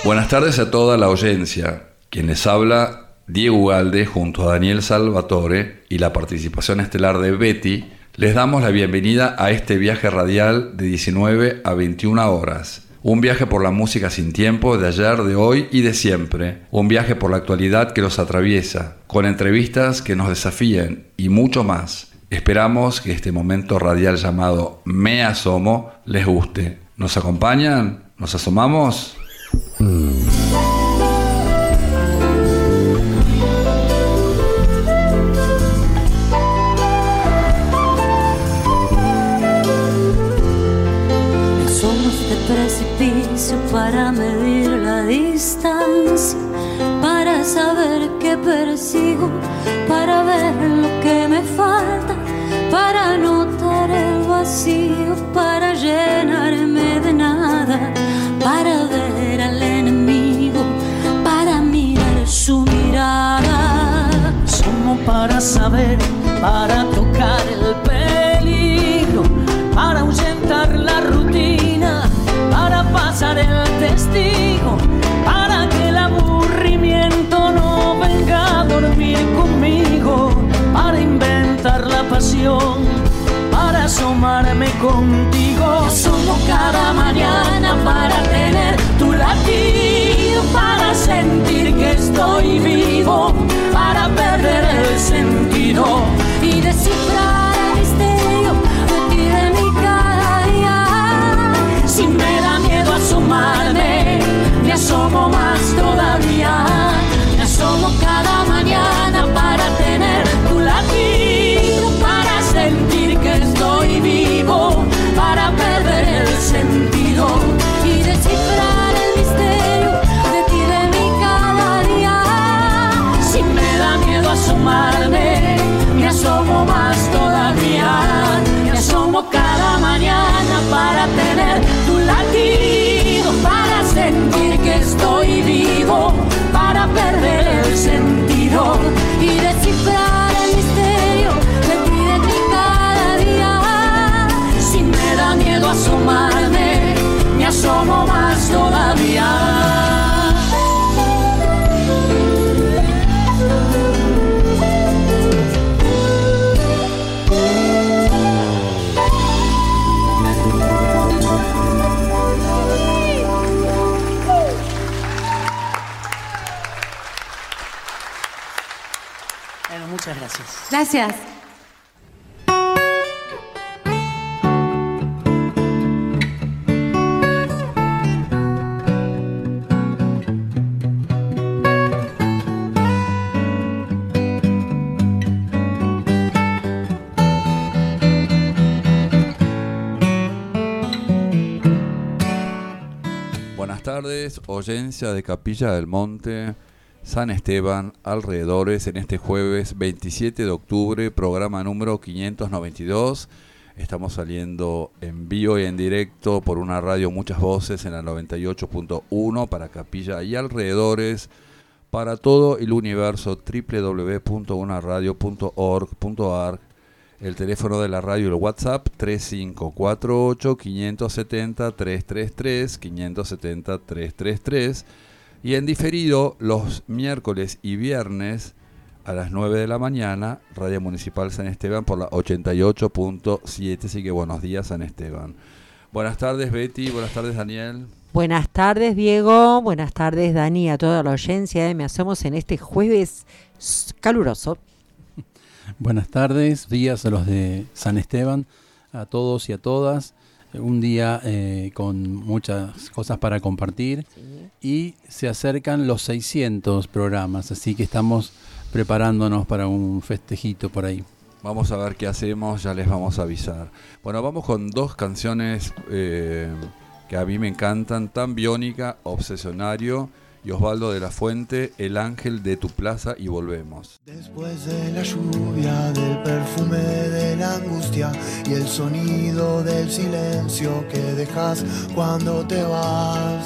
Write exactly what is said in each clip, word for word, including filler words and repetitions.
Buenas tardes a toda la audiencia. Quien les habla, Diego Ugalde, junto a Daniel Salvatore y la participación estelar de Betty, les damos la bienvenida a este viaje radial de diecinueve a veintiuna horas. Un viaje por la música sin tiempo de ayer, de hoy y de siempre. Un viaje por la actualidad que los atraviesa, con entrevistas que nos desafíen y mucho más. Esperamos que este momento radial llamado Me Asomo les guste. ¿Nos acompañan? ¿Nos asomamos? Precipicio para medir la distancia, para saber qué persigo, para ver lo que me falta, para notar el vacío, para llenarme de nada, para ver al enemigo, para mirar su mirada. Somos para saber, para tocar el peligro, para ahuyentar la rutina, para pasar el testigo, para que el aburrimiento no venga a dormir conmigo, para inventar la pasión, para asomarme contigo. Asomo cada mañana para tener tu latido, para sentir que estoy vivo, para perder el sentido y descifrar el misterio de ti, de mi cada día. Si me da miedo asomarme, me asomo más todavía. Me asomo cada mañana para tener tu latido, para sentir que estoy vivo, para perder el sentido y descifrar el misterio de ti, de mi cada día. Si me da miedo asomarme, me asomo más todavía. Me asomo cada mañana para tener tu latido, para sentir que estoy vivo, para perder el sentido y descifrar el misterio de ti, de ti cada día. Si me da miedo asomarme, me asomo más todavía. Muchas gracias. Gracias. Buenas tardes, audiencia de Capilla del Monte, San Esteban, alrededores, en este jueves veintisiete de octubre, programa número quinientos noventa y dos. Estamos saliendo en vivo y en directo por una radio Muchas Voces en la noventa y ocho punto uno para Capilla y alrededores, para todo el universo, doble u doble u doble u punto una radio punto org punto a r. El teléfono de la radio y el WhatsApp tres cinco cuatro ocho, cinco siete cero, tres tres tres, cinco siete cero, tres tres tres. Y en diferido, los miércoles y viernes a las nueve de la mañana, Radio Municipal San Esteban por la ochenta y ocho punto siete. Así que buenos días, San Esteban. Buenas tardes, Betty. Buenas tardes, Daniel. Buenas tardes, Diego. Buenas tardes, Dani, a toda la audiencia de Me Asomos en este jueves caluroso. Buenas tardes, días a los de San Esteban, a todos y a todas. Un día eh, con muchas cosas para compartir, sí. Y se acercan los seiscientos programas, así que estamos preparándonos para un festejito por ahí. Vamos a ver qué hacemos, ya les vamos a avisar. Bueno, vamos con dos canciones eh, que a mí me encantan, Tan Biónica, Obsesionario, y Osvaldo de la Fuente, El Ángel de tu Plaza, y volvemos. Después de la lluvia, del perfume de la angustia y el sonido del silencio que dejas cuando te vas,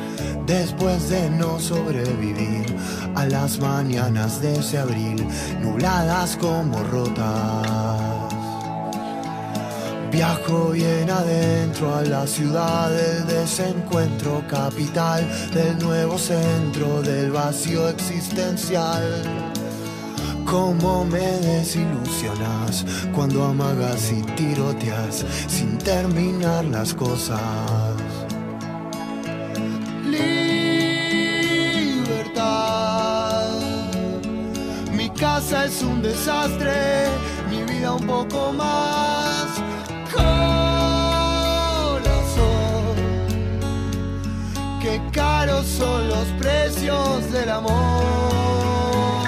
después de no sobrevivir a las mañanas de ese abril, nubladas como rotas, Viajo bien adentro a la ciudad del desencuentro, capital del nuevo centro del vacío existencial. Cómo me desilusionas cuando amagas y tiroteas sin terminar las cosas. Libertad. Mi casa es un desastre, mi vida un poco más. Corazón, qué caros son los precios del amor.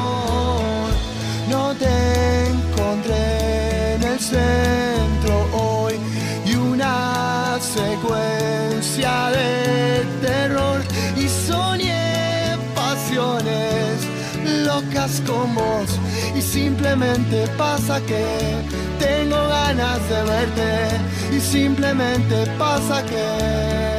No te encontré en el centro hoy y una secuencia de terror y soñé pasiones locas con vos y simplemente pasa que tengo ganas de verte y simplemente pasa que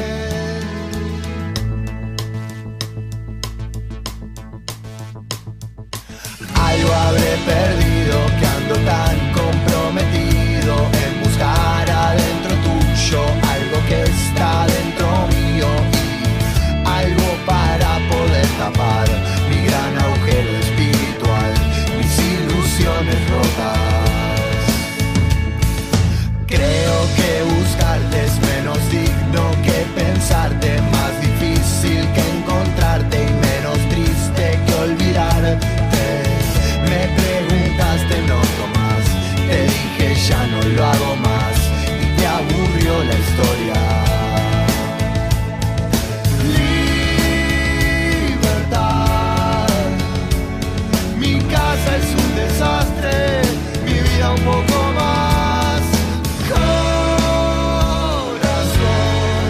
algo habré perdido, que ando tan comprometido en buscar adentro tuyo algo que está dentro mío y algo para poder tapar mi gran agujero espiritual, mis ilusiones rotas. Creo que buscarte es menos digno que pensarte, más difícil que encontrarte y menos triste que olvidarte. Me preguntaste, no tomás, te dije ya no lo hago más y te aburrió la historia. Libertad, mi casa es un desastre, mi vida un poco más. Corazón,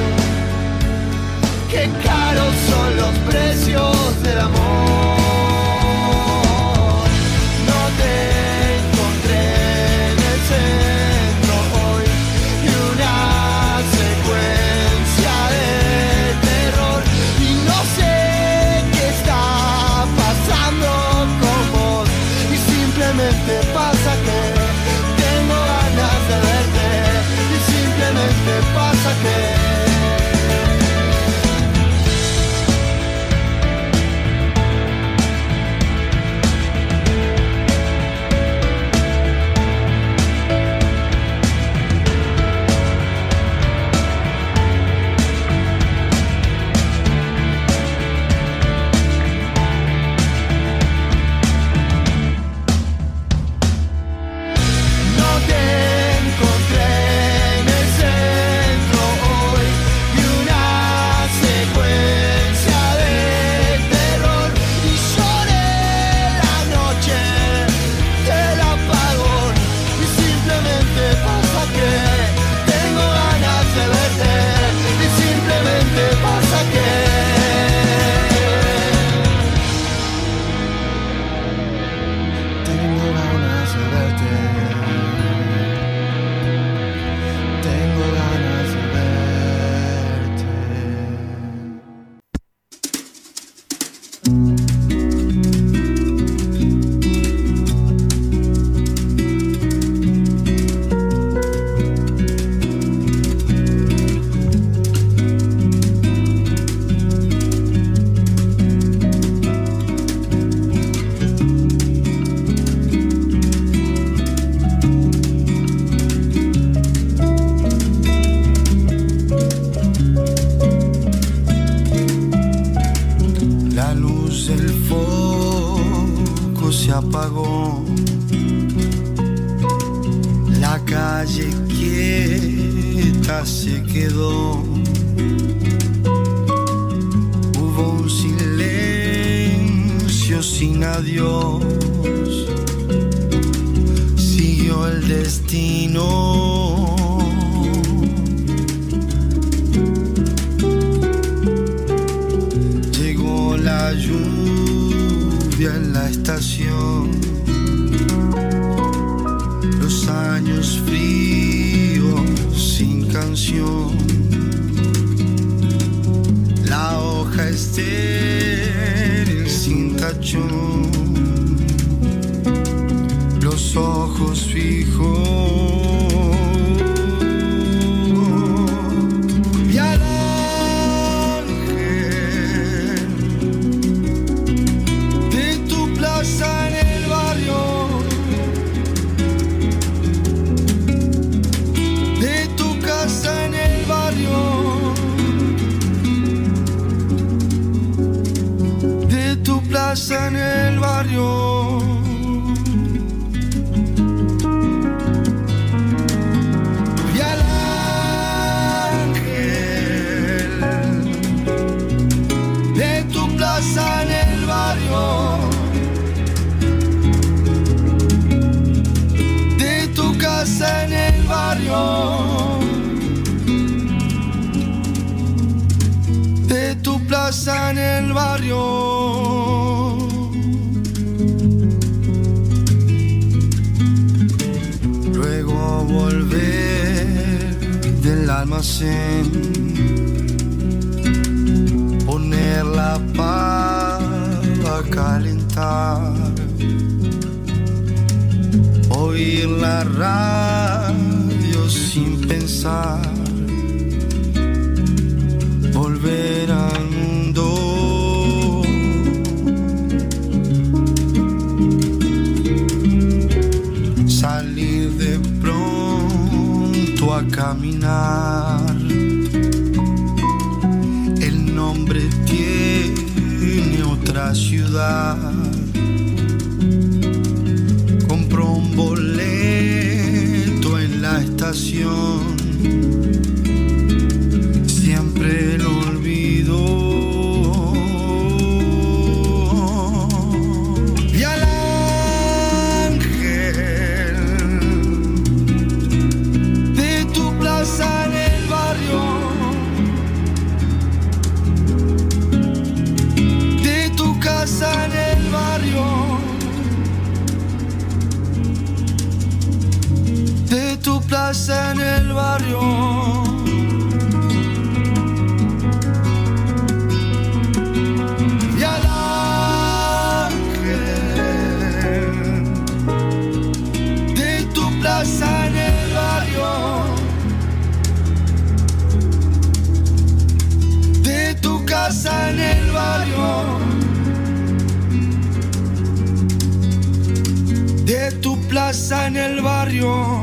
qué caros son los precios del amor. Los ojos fijos plaza en el barrio. Vi al ángel de tu plaza en el barrio, de tu casa en el barrio, de tu plaza en el barrio. Luego volver del almacén, poner la pava a calentar, oír la radio sin pensar, volver al mundo. Salir de pronto a caminar. El nombre tiene otra ciudad. Compró un boleto en la estación. Siempre lo olvido. Y al ángel de tu plaza en el barrio, de tu casa en el barrio, de tu plaza en el barrio. En el barrio, de tu casa en el barrio, de tu plaza en el barrio.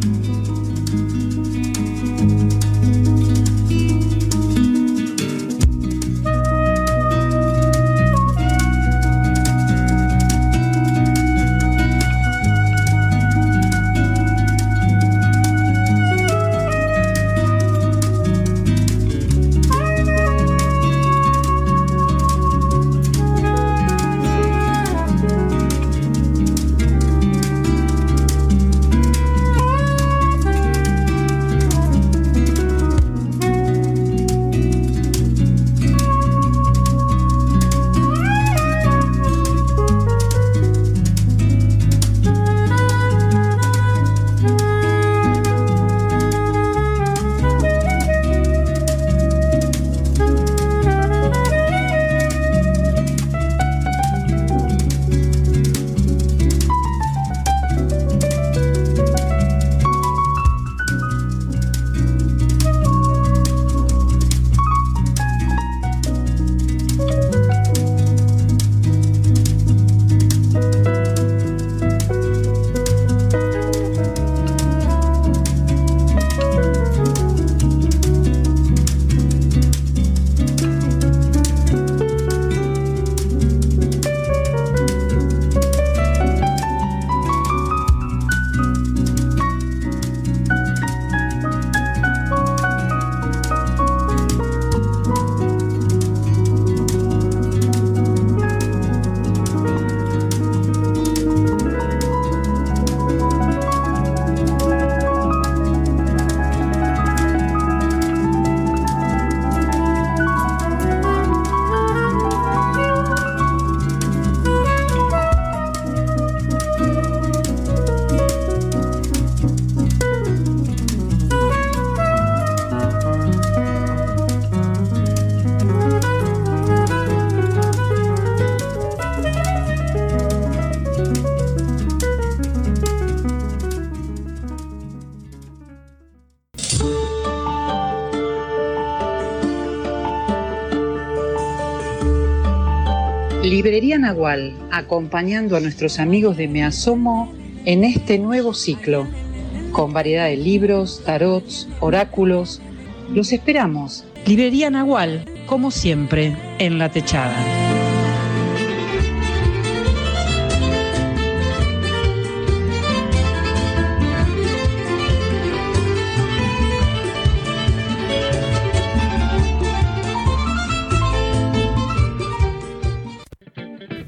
Librería Nagual, acompañando a nuestros amigos de Me Asomo en este nuevo ciclo, con variedad de libros, tarots, oráculos. Los esperamos. Librería Nagual, como siempre, en La Techada.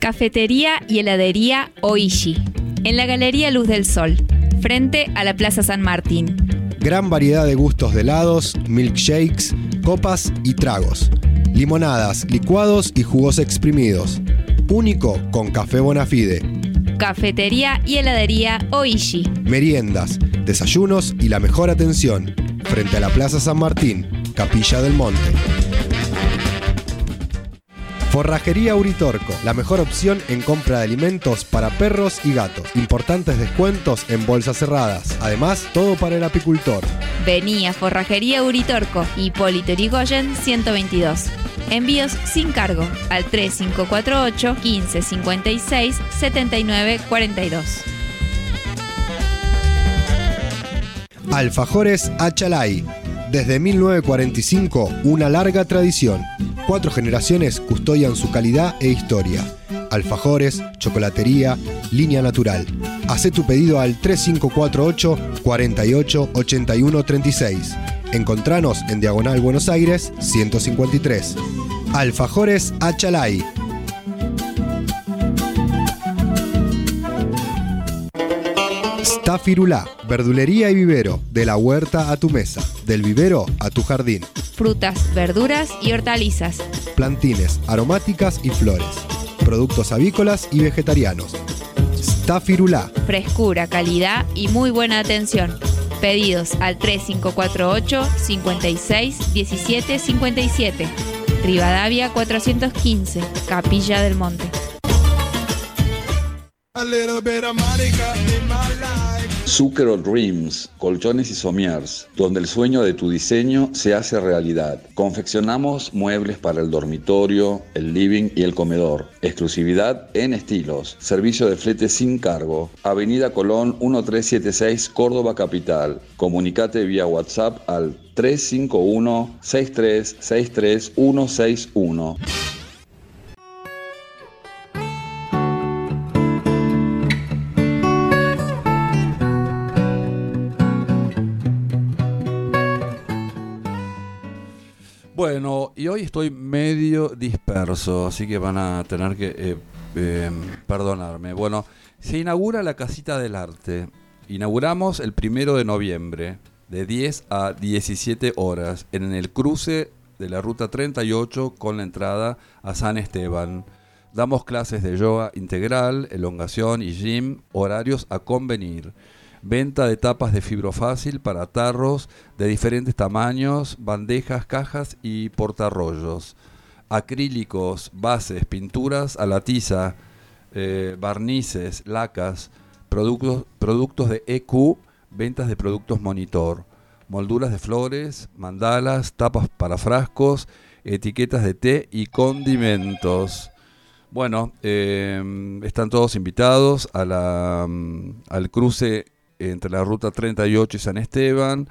Cafetería y heladería Oishi, en la Galería Luz del Sol, frente a la Plaza San Martín. Gran variedad de gustos de helados, milkshakes, copas y tragos. Limonadas, licuados y jugos exprimidos. Único con café Bonafide. Cafetería y heladería Oishi. Meriendas, desayunos y la mejor atención. Frente a la Plaza San Martín, Capilla del Monte. Forrajería Uritorco, la mejor opción en compra de alimentos para perros y gatos. Importantes descuentos en bolsas cerradas. Además, todo para el apicultor. Vení a Forrajería Uritorco, Hipólito Yrigoyen ciento veintidós. Envíos sin cargo al tres cinco cuatro ocho, quince cincuenta y seis, setenta y nueve cuarenta y dos. Alfajores Achalay. Desde mil novecientos cuarenta y cinco, una larga tradición. Cuatro generaciones custodian su calidad e historia. Alfajores, chocolatería, línea natural. Hacé tu pedido al tres cinco cuatro ocho, cuarenta y ocho, ochenta y uno treinta y seis. Encontranos en Diagonal Buenos Aires, ciento cincuenta y tres. Alfajores Achalay. Stafirulá, verdulería y vivero, de la huerta a tu mesa, del vivero a tu jardín. Frutas, verduras y hortalizas. Plantines, aromáticas y flores. Productos avícolas y vegetarianos. Stafirulá. Frescura, calidad y muy buena atención. Pedidos al tres cinco cuatro ocho, cincuenta y seis, diecisiete cincuenta y siete. Rivadavia cuatrocientos quince, Capilla del Monte. Zucchero Dreams, colchones y somiers, donde el sueño de tu diseño se hace realidad. Confeccionamos muebles para el dormitorio, el living y el comedor. Exclusividad en estilos. Servicio de flete sin cargo. Avenida Colón mil trescientos setenta y seis, Córdoba Capital. Comunicate vía WhatsApp al tres cinco uno, seis tres seis tres, uno seis uno. Bueno, y hoy estoy medio disperso, así que van a tener que eh, eh, perdonarme. Bueno, se inaugura la Casita del Arte. Inauguramos el primero de noviembre, de diez a diecisiete horas, en el cruce de la Ruta treinta y ocho con la entrada a San Esteban. Damos clases de yoga integral, elongación y gym, horarios a convenir. Venta de tapas de fibrofácil para tarros de diferentes tamaños, bandejas, cajas y portarrollos. Acrílicos, bases, pinturas a la tiza, eh, barnices, lacas, productos, productos de E Q, ventas de productos monitor, molduras de flores, mandalas, tapas para frascos, etiquetas de té y condimentos. Bueno, eh, están todos invitados a la, al cruce entre la Ruta treinta y ocho y San Esteban,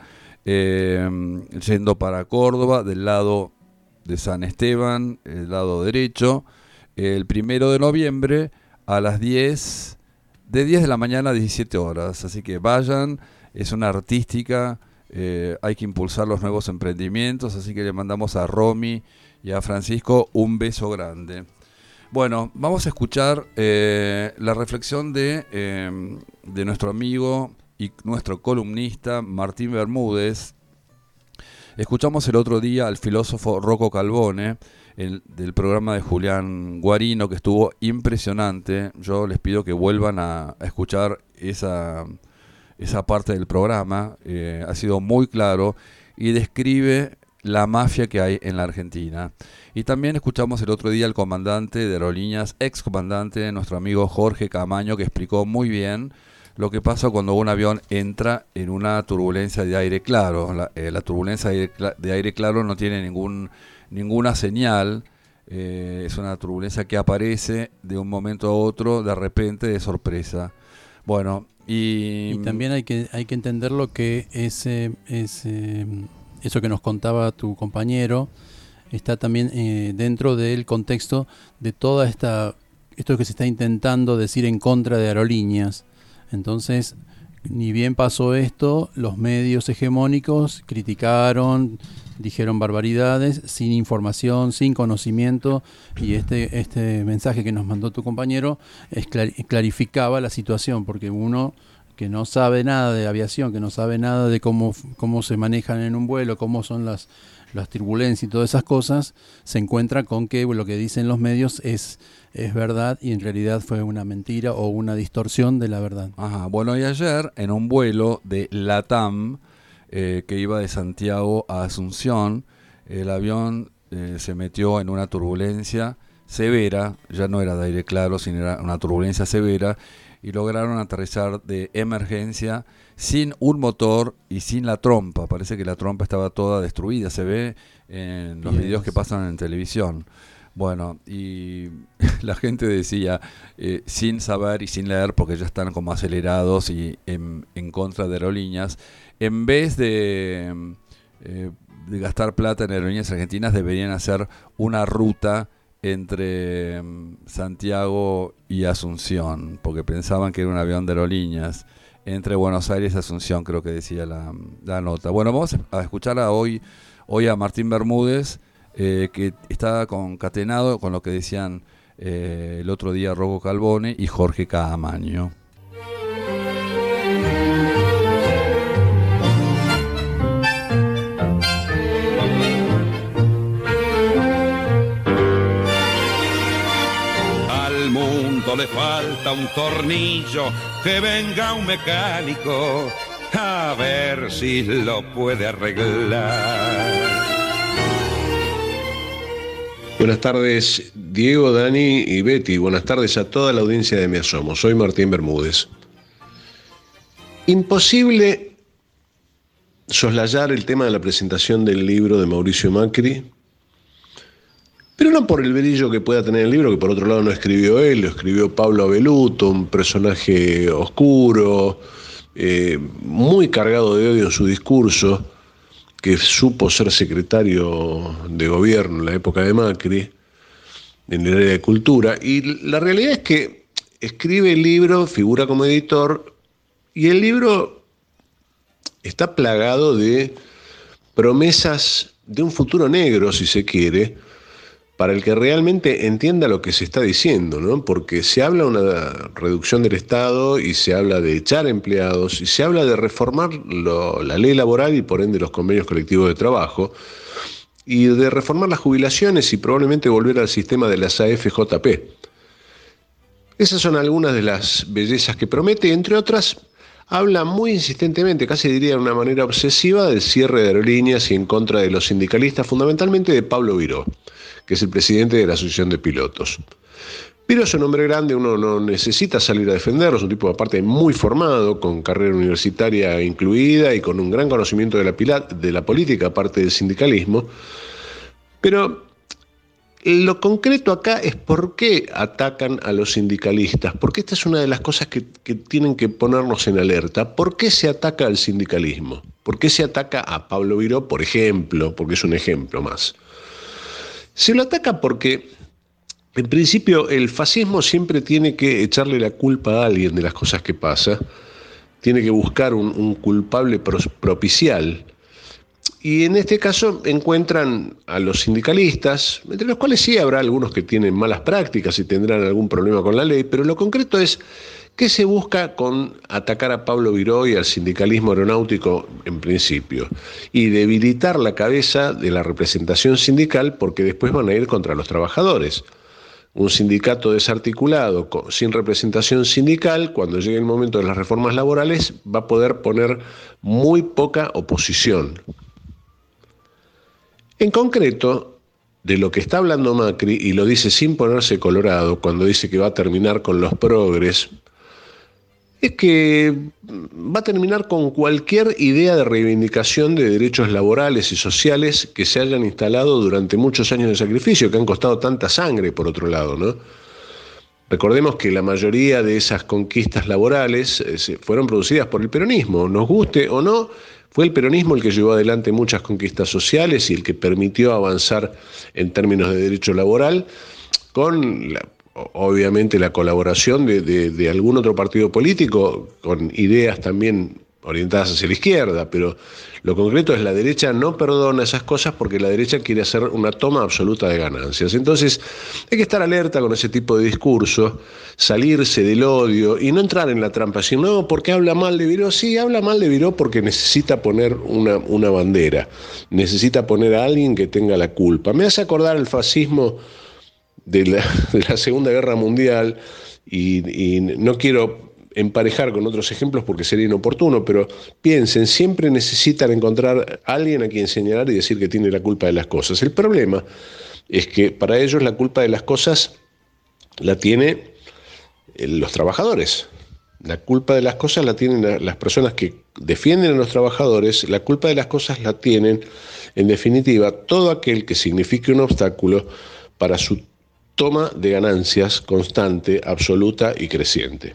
eh, yendo para Córdoba, del lado de San Esteban, el lado derecho, el primero de noviembre a las diez, de diez de la mañana a diecisiete horas. Así que vayan, es una artística, eh, hay que impulsar los nuevos emprendimientos, así que le mandamos a Romy y a Francisco un beso grande. Bueno, vamos a escuchar eh, la reflexión de, eh, de nuestro amigo y nuestro columnista Martín Bermúdez. Escuchamos el otro día al filósofo Rocco Calvone, el, del programa de Julián Guarino, que estuvo impresionante. Yo les pido que vuelvan a, a escuchar esa, esa parte del programa. Eh, ha sido muy claro y describe la mafia que hay en la Argentina. Y también escuchamos el otro día al comandante de aerolíneas, ex comandante, nuestro amigo Jorge Camaño, que explicó muy bien lo que pasa cuando un avión entra en una turbulencia de aire claro. La, eh, la turbulencia de aire, de aire claro no tiene ningún, ninguna señal, eh, es una turbulencia que aparece de un momento a otro, de repente, de sorpresa. Bueno, y... Y también hay que, hay que entender lo que ese, ese, eso que nos contaba tu compañero está también eh, dentro del contexto de toda esta, esto que se está intentando decir en contra de aerolíneas. Entonces, ni bien pasó esto, los medios hegemónicos criticaron, dijeron barbaridades, sin información, sin conocimiento, y este, este mensaje que nos mandó tu compañero es clar- clarificaba la situación, porque uno que no sabe nada de aviación, que no sabe nada de cómo, cómo se manejan en un vuelo, cómo son las, las turbulencias y todas esas cosas, se encuentra con que lo que dicen los medios es, es verdad y en realidad fue una mentira o una distorsión de la verdad. Ajá. Bueno, y ayer en un vuelo de LATAM eh, que iba de Santiago a Asunción, el avión eh, se metió en una turbulencia severa, ya no era de aire claro, sino era una turbulencia severa, y lograron aterrizar de emergencia sin un motor y sin la trompa. Parece que la trompa estaba toda destruida, se ve en los Yes. videos que pasan en televisión. Bueno, y la gente decía, eh, sin saber y sin leer, porque ya están como acelerados y en, en contra de aerolíneas, en vez de, eh, de gastar plata en aerolíneas argentinas, deberían hacer una ruta entre um, Santiago y Asunción, porque pensaban que era un avión de aerolíneas, entre Buenos Aires y Asunción, creo que decía la, la nota. Bueno, vamos a escuchar a hoy, hoy a Martín Bermúdez, eh, que está concatenado con lo que decían eh, el otro día Rocco Calvone y Jorge Caamaño. Le falta un tornillo, que venga un mecánico a ver si lo puede arreglar. Buenas tardes, Diego, Dani y Betty. Buenas tardes a toda la audiencia de Me Asomo. Soy Martín Bermúdez. Imposible soslayar el tema de la presentación del libro de Mauricio Macri, pero no por el brillo que pueda tener el libro, que por otro lado no escribió él, lo escribió Pablo Abeluto, un personaje oscuro, eh, muy cargado de odio en su discurso, que supo ser secretario de gobierno en la época de Macri, en el área de cultura, y la realidad es que escribe el libro, figura como editor, y el libro está plagado de promesas de un futuro negro, si se quiere, para el que realmente entienda lo que se está diciendo, ¿no? Porque se habla de una reducción del Estado y se habla de echar empleados y se habla de reformar lo, la ley laboral y por ende los convenios colectivos de trabajo y de reformar las jubilaciones y probablemente volver al sistema de las A F J P. Esas son algunas de las bellezas que promete, entre otras, habla muy insistentemente, casi diría de una manera obsesiva, del cierre de aerolíneas y en contra de los sindicalistas, fundamentalmente de Pablo Viró, que es el presidente de la Asociación de Pilotos. Viró es un hombre grande, uno no necesita salir a defenderlo, es un tipo aparte muy formado, con carrera universitaria incluida y con un gran conocimiento de la, pila, de la política, aparte del sindicalismo. Pero lo concreto acá es por qué atacan a los sindicalistas, porque esta es una de las cosas que, que tienen que ponernos en alerta. ¿Por qué se ataca al sindicalismo? ¿Por qué se ataca a Pablo Viró, por ejemplo? Porque es un ejemplo más. Se lo ataca porque, en principio, el fascismo siempre tiene que echarle la culpa a alguien de las cosas que pasa, tiene que buscar un, un culpable propicial, y en este caso encuentran a los sindicalistas, entre los cuales sí habrá algunos que tienen malas prácticas y tendrán algún problema con la ley, pero lo concreto es ¿qué se busca con atacar a Pablo Viró y al sindicalismo aeronáutico en principio? Y debilitar la cabeza de la representación sindical porque después van a ir contra los trabajadores. Un sindicato desarticulado, sin representación sindical, cuando llegue el momento de las reformas laborales, va a poder poner muy poca oposición. En concreto, de lo que está hablando Macri, y lo dice sin ponerse colorado, cuando dice que va a terminar con los progres, es que va a terminar con cualquier idea de reivindicación de derechos laborales y sociales que se hayan instalado durante muchos años de sacrificio, que han costado tanta sangre, por otro lado, ¿no? Recordemos que la mayoría de esas conquistas laborales eh, fueron producidas por el peronismo. Nos guste o no, fue el peronismo el que llevó adelante muchas conquistas sociales y el que permitió avanzar en términos de derecho laboral con la obviamente la colaboración de, de, de algún otro partido político con ideas también orientadas hacia la izquierda, pero lo concreto es la derecha no perdona esas cosas porque la derecha quiere hacer una toma absoluta de ganancias. Entonces hay que estar alerta con ese tipo de discurso, salirse del odio y no entrar en la trampa, decir, no, ¿por qué habla mal de Viró? Sí, habla mal de Viró porque necesita poner una, una bandera, necesita poner a alguien que tenga la culpa. Me hace acordar el fascismo de la, de la Segunda Guerra Mundial y, y no quiero emparejar con otros ejemplos porque sería inoportuno, pero piensen, siempre necesitan encontrar a alguien a quien señalar y decir que tiene la culpa de las cosas. El problema es que para ellos la culpa de las cosas la tienen los trabajadores. La culpa de las cosas la tienen las personas que defienden a los trabajadores, la culpa de las cosas la tienen, en definitiva, todo aquel que signifique un obstáculo para su toma de ganancias constante, absoluta y creciente.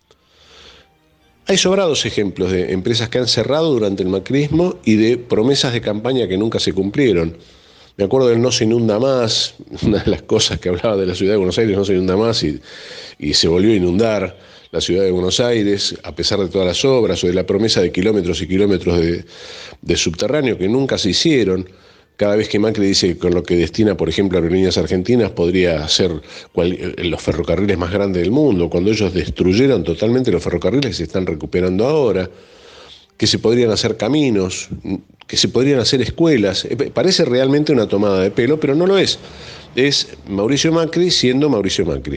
Hay sobrados ejemplos de empresas que han cerrado durante el macrismo y de promesas de campaña que nunca se cumplieron. Me acuerdo del no se inunda más, una de las cosas que hablaba de la ciudad de Buenos Aires, no se inunda más y, y se volvió a inundar la ciudad de Buenos Aires, a pesar de todas las obras, o de la promesa de kilómetros y kilómetros de, de subterráneo que nunca se hicieron. Cada vez que Macri dice que con lo que destina, por ejemplo, a Aerolíneas Argentinas podría ser cual, los ferrocarriles más grandes del mundo, cuando ellos destruyeron totalmente los ferrocarriles que se están recuperando ahora, que se podrían hacer caminos, que se podrían hacer escuelas. Parece realmente una tomada de pelo, pero no lo es. Es Mauricio Macri siendo Mauricio Macri.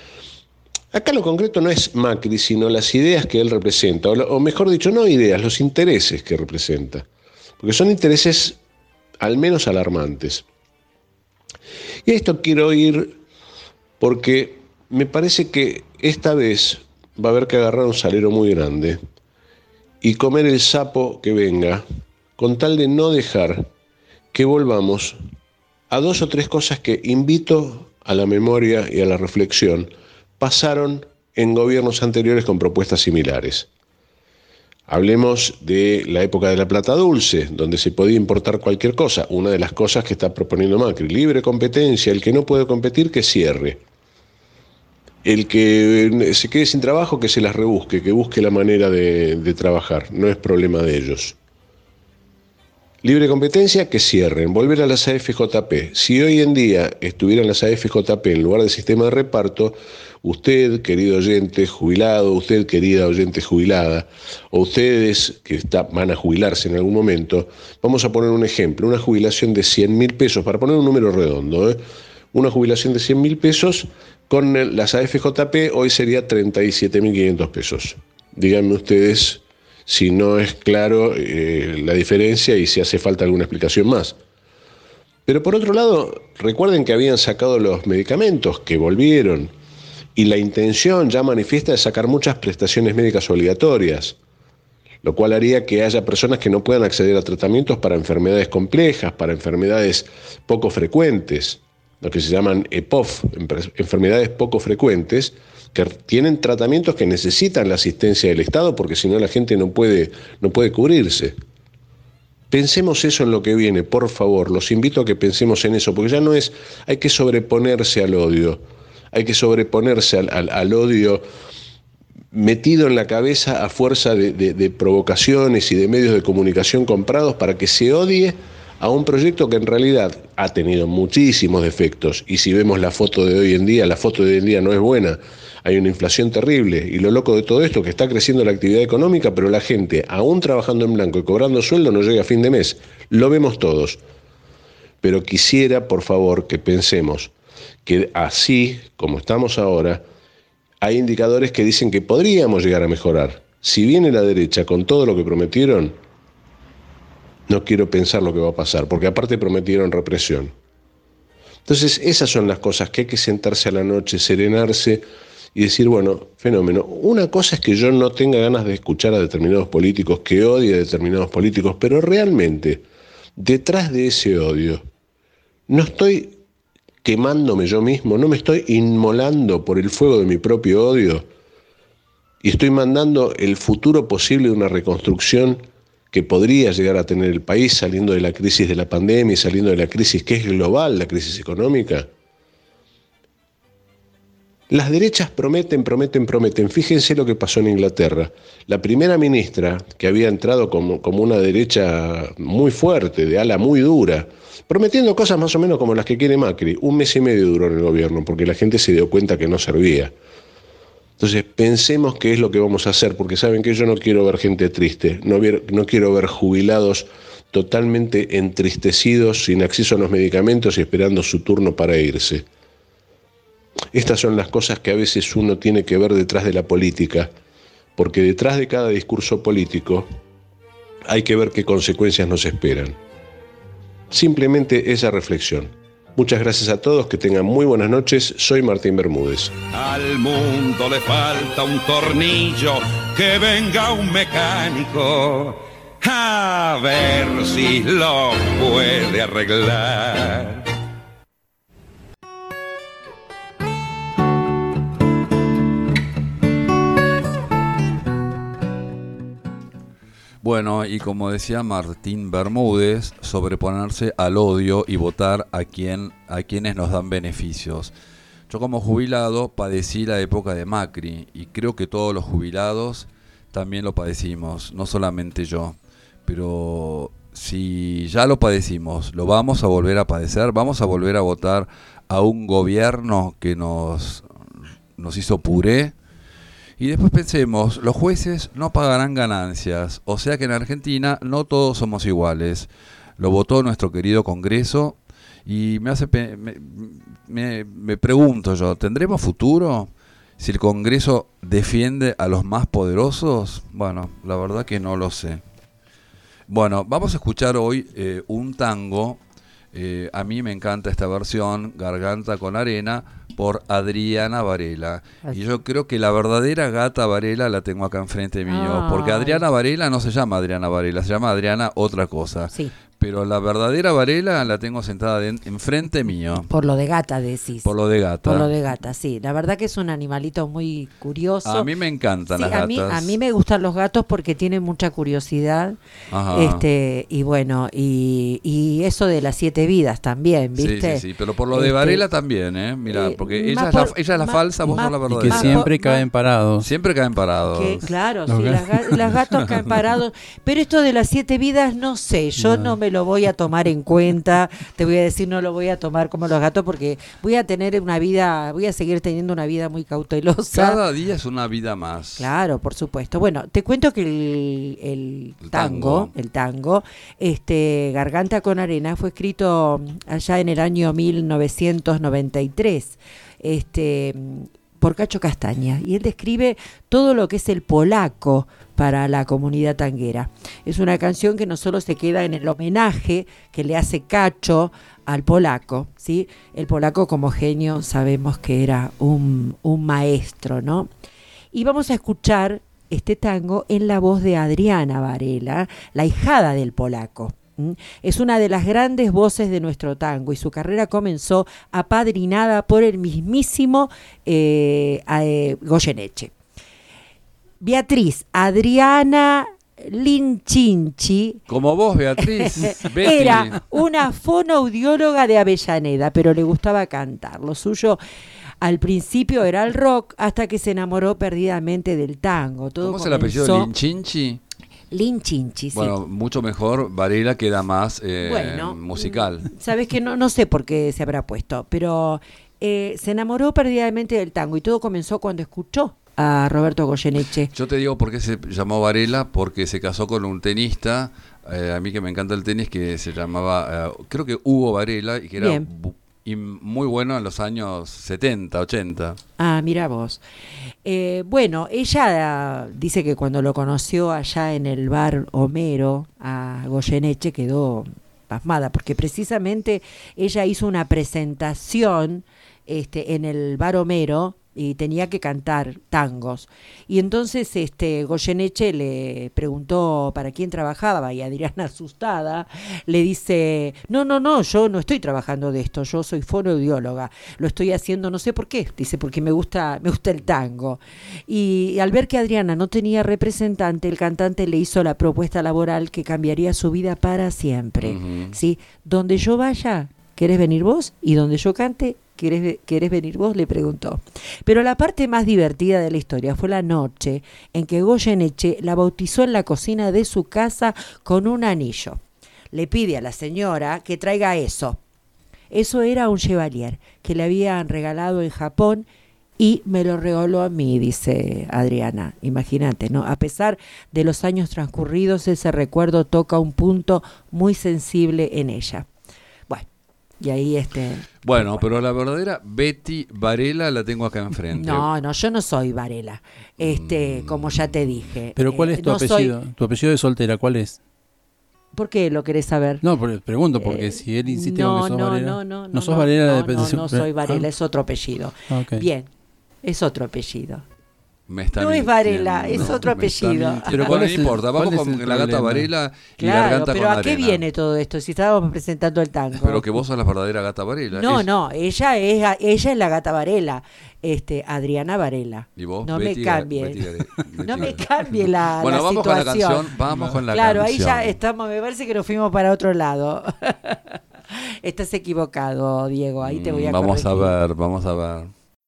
Acá lo concreto no es Macri, sino las ideas que él representa, o, o mejor dicho, no ideas, los intereses que representa. Porque son intereses al menos alarmantes. Y a esto quiero ir porque me parece que esta vez va a haber que agarrar un salero muy grande y comer el sapo que venga, con tal de no dejar que volvamos a dos o tres cosas que, invito a la memoria y a la reflexión, pasaron en gobiernos anteriores con propuestas similares. Hablemos de la época de la plata dulce, donde se podía importar cualquier cosa. Una de las cosas que está proponiendo Macri, libre competencia, el que no puede competir, que cierre. El que se quede sin trabajo, que se las rebusque, que busque la manera de, de trabajar. No es problema de ellos. Libre competencia, que cierren. Volver a las A F J P. Si hoy en día estuvieran las A F J P en lugar del sistema de reparto, usted, querido oyente jubilado, usted, querida oyente jubilada, o ustedes que está, van a jubilarse en algún momento, vamos a poner un ejemplo, una jubilación de cien mil pesos, para poner un número redondo, ¿eh? Una jubilación de cien mil pesos con el, las A F J P hoy sería treinta y siete mil quinientos pesos. Díganme ustedes si no es claro eh, la diferencia y si hace falta alguna explicación más. Pero por otro lado, recuerden que habían sacado los medicamentos, que volvieron, y la intención ya manifiesta de sacar muchas prestaciones médicas obligatorias, lo cual haría que haya personas que no puedan acceder a tratamientos para enfermedades complejas, para enfermedades poco frecuentes, lo que se llaman E P O F, enfermedades poco frecuentes, que tienen tratamientos que necesitan la asistencia del Estado porque si no la gente no puede, no puede cubrirse. Pensemos eso en lo que viene, por favor, los invito a que pensemos en eso, porque ya no es, hay que sobreponerse al odio, hay que sobreponerse al, al, al odio metido en la cabeza a fuerza de, de, de provocaciones y de medios de comunicación comprados para que se odie a un proyecto que en realidad ha tenido muchísimos defectos, y si vemos la foto de hoy en día, la foto de hoy en día no es buena, hay una inflación terrible, y lo loco de todo esto es que está creciendo la actividad económica, pero la gente, aún trabajando en blanco y cobrando sueldo, no llega a fin de mes. Lo vemos todos. Pero quisiera, por favor, que pensemos que así como estamos ahora, hay indicadores que dicen que podríamos llegar a mejorar. Si viene la derecha con todo lo que prometieron, no quiero pensar lo que va a pasar, porque aparte prometieron represión. Entonces, esas son las cosas que hay que sentarse a la noche, serenarse y decir, bueno, fenómeno. Una cosa es que yo no tenga ganas de escuchar a determinados políticos, que odie a determinados políticos, pero realmente, detrás de ese odio, no estoy quemándome yo mismo, no me estoy inmolando por el fuego de mi propio odio, y estoy mandando el futuro posible de una reconstrucción que podría llegar a tener el país saliendo de la crisis de la pandemia y saliendo de la crisis que es global, la crisis económica. Las derechas prometen, prometen, prometen. Fíjense lo que pasó en Inglaterra. La primera ministra, que había entrado como, como una derecha muy fuerte, de ala muy dura, prometiendo cosas más o menos como las que quiere Macri, un mes y medio duró en el gobierno, porque la gente se dio cuenta que no servía. Entonces pensemos qué es lo que vamos a hacer, porque saben que yo no quiero ver gente triste, no, ver, no quiero ver jubilados totalmente entristecidos, sin acceso a los medicamentos y esperando su turno para irse. Estas son las cosas que a veces uno tiene que ver detrás de la política, porque detrás de cada discurso político hay que ver qué consecuencias nos esperan. Simplemente esa reflexión. Muchas gracias a todos, que tengan muy buenas noches. Soy Martín Bermúdez. Al mundo le falta un tornillo, que venga un mecánico a ver si lo puede arreglar. Bueno, y como decía Martín Bermúdez, sobreponerse al odio y votar a quien a quienes nos dan beneficios. Yo como jubilado padecí la época de Macri y creo que todos los jubilados también lo padecimos, no solamente yo. Pero si ya lo padecimos, ¿lo vamos a volver a padecer? ¿Vamos a volver a votar a un gobierno que nos, nos hizo puré? Y después pensemos, los jueces no pagarán ganancias, o sea que en Argentina no todos somos iguales. Lo votó nuestro querido Congreso y me hace pe- me, me, me pregunto yo, ¿tendremos futuro si el Congreso defiende a los más poderosos? Bueno, la verdad que no lo sé. Bueno, vamos a escuchar hoy eh, un tango. Eh, a mí me encanta esta versión, Garganta con Arena, por Adriana Varela. Y yo creo que la verdadera gata Varela la tengo acá enfrente mío, porque Adriana Varela no se llama Adriana Varela, se llama Adriana otra cosa. Sí. Pero la verdadera Varela la tengo sentada de, enfrente mío. Por lo de gata decís. Por lo de gata. Por lo de gata, sí. La verdad que es un animalito muy curioso. A mí me encantan sí, las a gatas. mí, a mí me gustan los gatos porque tienen mucha curiosidad. Ajá. Este, y bueno, y, y eso de las siete vidas también, ¿viste? Sí, sí, sí. Pero por lo de Este, Varela también, ¿eh? Mirá, eh, porque ella más es, la, por- ella es la más- falsa, vos más- sos la Y verdadera. que Más siempre po- caen parados. Siempre caen parados. Que, claro, Los sí, gatos. las, ga- las gatos caen parados. Pero esto de las siete vidas, no sé, yo no. No. me lo voy a tomar en cuenta. Te voy a decir, no lo voy a tomar como los gatos porque voy a tener una vida, voy a seguir teniendo una vida muy cautelosa. Cada día es una vida más. Claro, por supuesto. Bueno, te cuento que el, el El tango, tango. el tango, este Garganta con Arena fue escrito allá en el año mil novecientos noventa y tres, este, por Cacho Castaña, y él describe todo lo que es el polaco para la comunidad tanguera. Es una canción que no solo se queda en el homenaje que le hace Cacho al polaco, ¿sí? El polaco como genio sabemos que era un, un maestro, ¿no? Y vamos a escuchar este tango en la voz de Adriana Varela, la hijada del polaco. ¿Mm? Es una de las grandes voces de nuestro tango y su carrera comenzó apadrinada por el mismísimo eh, eh, Goyeneche. Beatriz Adriana Linchinchi Como vos, Beatriz. Betty. era una fonoaudióloga de Avellaneda, pero le gustaba cantar. Lo suyo al principio era el rock, hasta que se enamoró perdidamente del tango. Todo ¿Cómo es el apellido? comenzó- Linchinchi. Linchinchi, sí. Bueno, mucho mejor. Varela queda más eh, Bueno, musical. Sabes que no, no sé por qué se habrá puesto, pero eh, se enamoró perdidamente del tango y todo comenzó cuando escuchó a Roberto Goyeneche. Yo te digo por qué se llamó Varela, porque se casó con un tenista, eh, a mí que me encanta el tenis, que se llamaba, eh, creo que Hugo Varela, y que era Bien. bu- y muy bueno en los años setenta, ochenta. Ah, mira vos. Eh, bueno, ella dice que cuando lo conoció allá en el bar Homero a Goyeneche quedó pasmada, porque precisamente ella hizo una presentación este, en el bar Homero y tenía que cantar tangos. Y entonces este Goyeneche le preguntó para quién trabajaba y Adriana, asustada, le dice, no, no, no, yo no estoy trabajando de esto, yo soy fonoaudióloga, lo estoy haciendo no sé por qué, dice, porque me gusta, me gusta el tango. Y al ver que Adriana no tenía representante, el cantante le hizo la propuesta laboral que cambiaría su vida para siempre. Ujú. ¿Sí? Donde yo vaya, ¿querés venir vos? Y donde yo cante, ¿querés, ¿querés venir vos? Le preguntó. Pero la parte más divertida de la historia fue la noche en que Goyeneche la bautizó en la cocina de su casa con un anillo. Le pide a la señora que traiga eso. Eso era un chevalier que le habían regalado en Japón y me lo regaló a mí, dice Adriana. Imagínate, ¿no? A pesar de los años transcurridos, ese recuerdo toca un punto muy sensible en ella. Bueno, y ahí este... Bueno, pero la verdadera Betty Varela la tengo acá enfrente. No, no, yo no soy Varela, este, mm. como ya te dije. ¿Pero cuál es tu eh, no apellido? Soy... ¿Tu apellido de soltera cuál es? ¿Por qué lo querés saber? No, pregunto, porque eh, si él insiste no, en que sos no, Varela... No, no, no. ¿No sos Varela no, de no, petición? No, no soy Varela, ah. es otro apellido. Ah, okay. Bien, es otro apellido. Me está no es Varela, es no, otro apellido. Pero bueno, no importa, vamos con la gata problema? Varela y claro, Garganta pero con ¿a qué arena. viene todo esto? Si estábamos presentando el tango. Pero que vos sos la verdadera gata Varela. No, es... no, ella es ella es la gata Varela, este, Adriana Varela. ¿Y vos? No Betty, me cambie. Betty, Betty, Betty, no me cambie la, bueno, la vamos situación. Con la canción, vamos con la claro, canción. Claro, ahí ya estamos, me parece que nos fuimos para otro lado. Estás equivocado, Diego, ahí te voy a Vamos corregir. a ver, vamos a ver.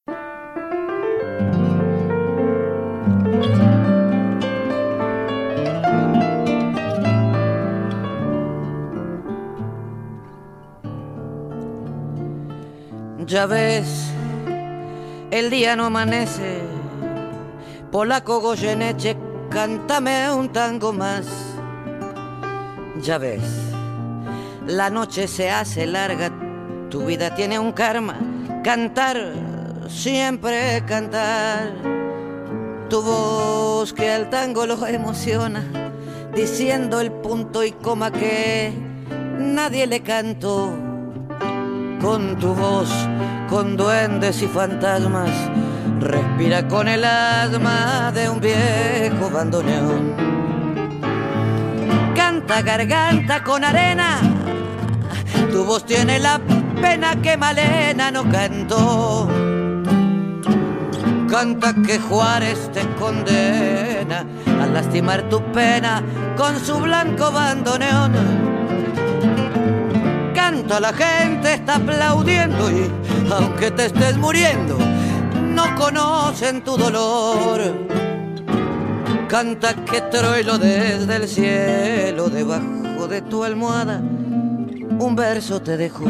Ya ves, el día no amanece, polaco Goyeneche, cántame un tango más. Ya ves, la noche se hace larga, tu vida tiene un karma, cantar, siempre cantar. Tu voz que al tango lo emociona, diciendo el punto y coma que nadie le cantó. Con tu voz, con duendes y fantasmas, respira con el asma de un viejo bandoneón. Canta garganta con arena, tu voz tiene la pena que Malena no cantó. Canta que Juárez te condena a lastimar tu pena con su blanco bandoneón. Canta, la gente está aplaudiendo y aunque te estés muriendo, no conocen tu dolor. Canta que Troilo desde el cielo, debajo de tu almohada, un verso te dejó.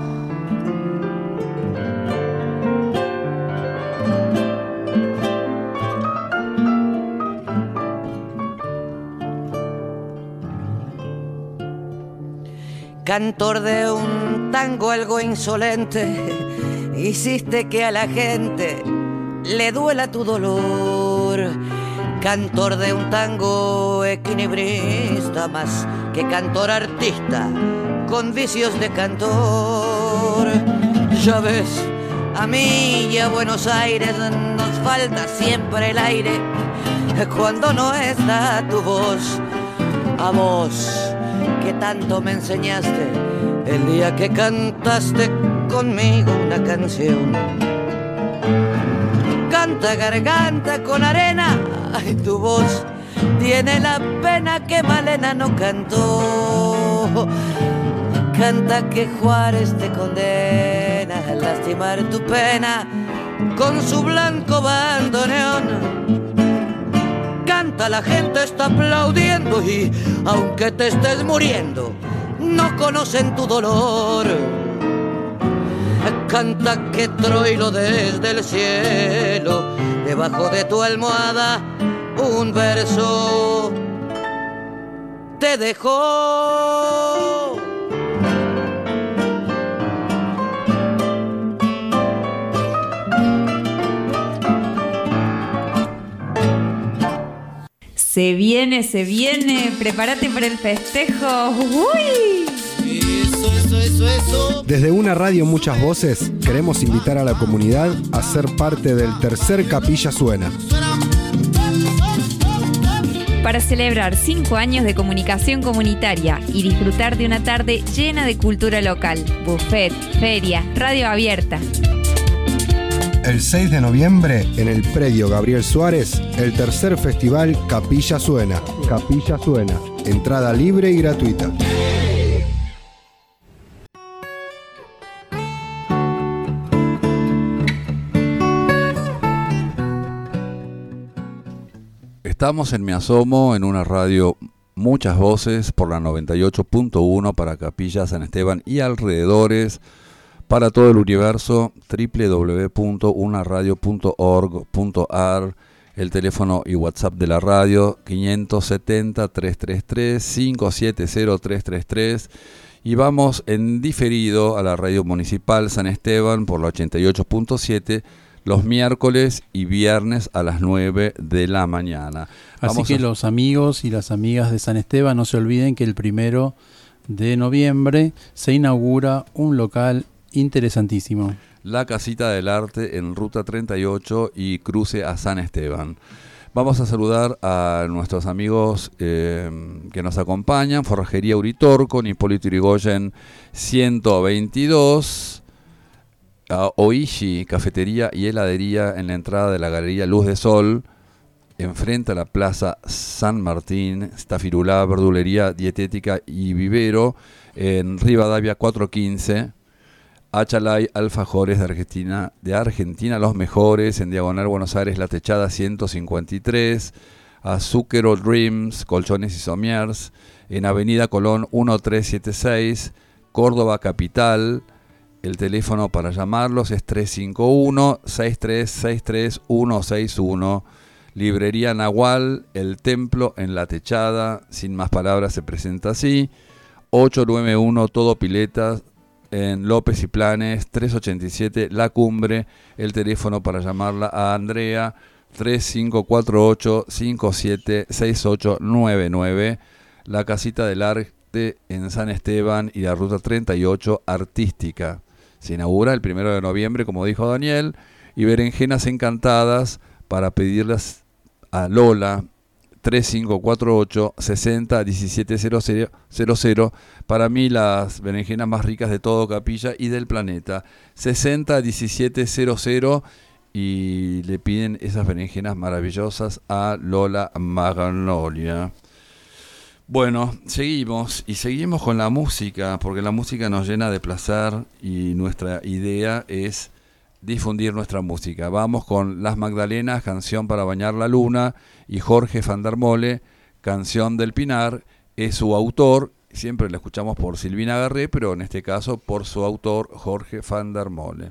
Cantor de un tango algo insolente, hiciste que a la gente le duela tu dolor. Cantor de un tango equilibrista, más que cantor artista, con vicios de cantor. Ya ves, a mí y a Buenos Aires nos falta siempre el aire cuando no está tu voz. A vos que tanto me enseñaste el día que cantaste conmigo una canción. Canta garganta con arena, ay, tu voz tiene la pena que Malena no cantó. Canta que Juárez te condena a lastimar tu pena con su blanco bandoneón. Canta, la gente está aplaudiendo y aunque te estés muriendo, no conocen tu dolor. Canta que Troilo desde el cielo, debajo de tu almohada, un verso te dejó. Se viene, se viene, prepárate para el festejo. ¡Uy! Eso, eso, eso, eso. Desde una radio Muchas Voces queremos invitar a la comunidad a ser parte del tercer Capilla Suena. Para celebrar cinco años de comunicación comunitaria y disfrutar de una tarde llena de cultura local, buffet, feria, radio abierta. El seis de noviembre, en el predio Gabriel Suárez, el tercer festival Capilla Suena. Capilla Suena. Entrada libre y gratuita. Estamos en Me Asomo, en una radio Muchas Voces, por la noventa y ocho punto uno para Capilla San Esteban y alrededores, para todo el universo, doble u doble u doble u punto una radio punto org punto a r, el teléfono y WhatsApp de la radio quinientos setenta, trescientos treinta y tres, cinco siete cero, tres tres tres, y vamos en diferido a la radio municipal San Esteban por la ochenta y ocho punto siete, los miércoles y viernes a las nueve de la mañana. Así Vamos que a... los amigos y las amigas de San Esteban no se olviden que el primero de noviembre se inaugura un local interesantísimo. La Casita del Arte en Ruta treinta y ocho y cruce a San Esteban. Vamos a saludar a nuestros amigos eh, que nos acompañan. Forrajería Uritorco, en Hipólito Yrigoyen ciento veintidós. A Oishi, cafetería y heladería en la entrada de la Galería Luz de Sol, enfrente a la Plaza San Martín. Stafirulá, verdulería dietética y vivero en Rivadavia cuatrocientos quince. Achalay, alfajores de Argentina, de Argentina los mejores, en Diagonal Buenos Aires, La Techada ciento cincuenta y tres. Azúquero Dreams, colchones y somiers, en Avenida Colón mil trescientos setenta y seis, Córdoba Capital. El teléfono para llamarlos es tres cinco uno, seis tres seis tres, uno seis uno. Librería Nahual, El Templo en La Techada, sin más palabras se presenta así. ochocientos noventa y uno Todo Piletas en López y Planes, trescientos ochenta y siete La Cumbre. El teléfono para llamarla a Andrea, tres cinco cuatro ocho, cinco siete seis ocho nueve nueve. La Casita del Arte en San Esteban y la Ruta treinta y ocho Artística. Se inaugura el primero de noviembre, como dijo Daniel, y berenjenas encantadas para pedirlas a Lola, tres cinco cuatro ocho, sesenta diecisiete cero cero. Para mí las berenjenas más ricas de todo Capilla y del planeta. sesenta diecisiete cero cero, y le piden esas berenjenas maravillosas a Lola Magnolia. Bueno, seguimos y seguimos con la música, porque la música nos llena de placer y nuestra idea es difundir nuestra música. Vamos con Las Magdalenas, Canción para Bañar la Luna, y Jorge van der Mole, Canción del Pinar, es su autor. Siempre la escuchamos por Silvina Garré, pero en este caso por su autor, Jorge van der Mole.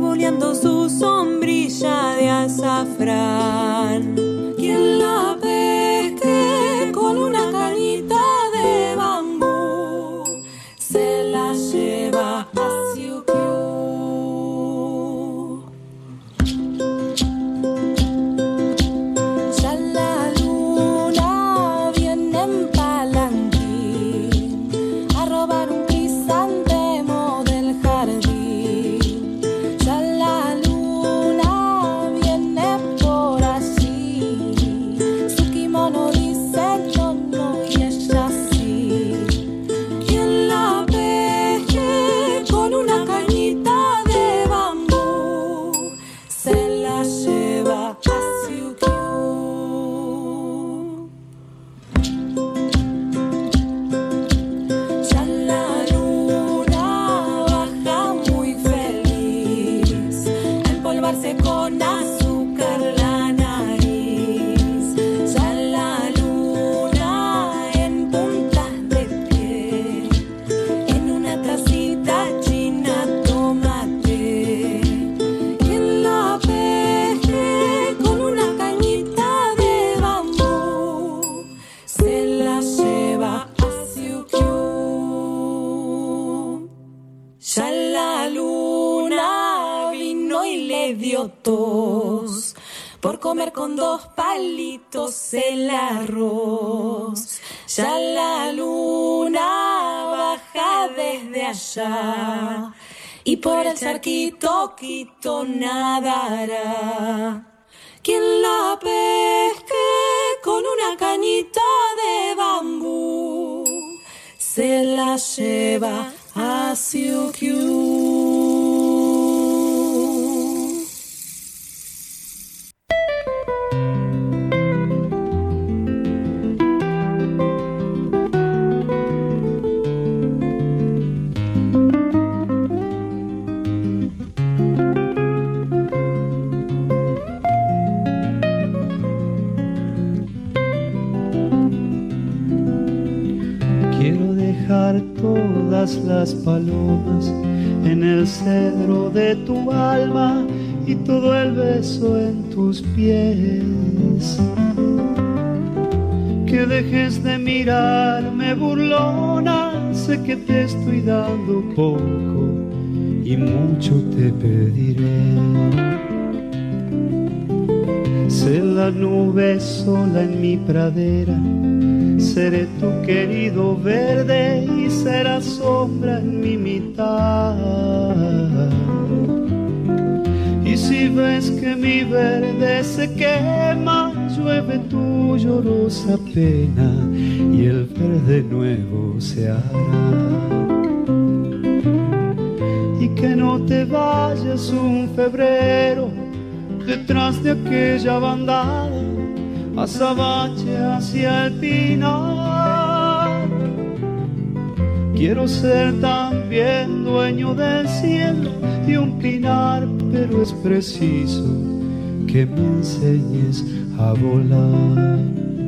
Y en la comer con dos palitos el arroz. Ya la luna baja desde allá y por el charquito quito nadará. Quien la pesque con una cañita de bambú se la lleva a Siukiu. Todas las palomas en el cedro de tu alma y todo el beso en tus pies. Que dejes de mirarme burlona, sé que te estoy dando poco y mucho te pediré. Sé la nube sola en mi pradera, seré tu querido verde y serás sombra en mi mitad. Y si ves que mi verde se quema, llueve tu llorosa pena y el verde nuevo se hará. Y que no te vayas un febrero detrás de aquella bandada, azabache hacia el pinar. Quiero ser también dueño del cielo y un pinar, pero es preciso que me enseñes a volar.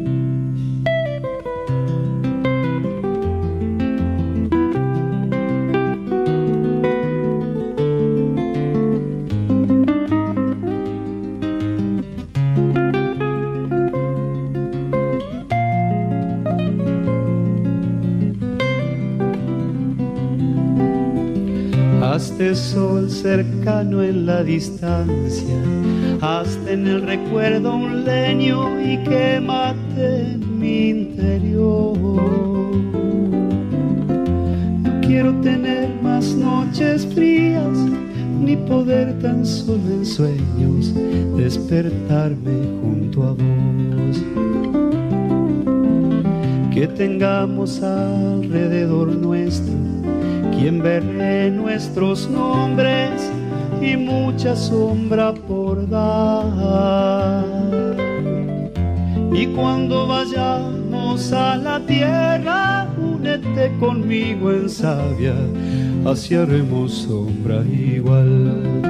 Hazte sol cercano en la distancia, hazte en el recuerdo un leño y quémate en mi interior. No quiero tener más noches frías, ni poder tan solo en sueños despertarme junto a vos. Que tengamos alrededor nuestro quien veré nuestros nombres y mucha sombra por dar. Y cuando vayamos a la tierra, únete conmigo en savia, así haremos sombra igual.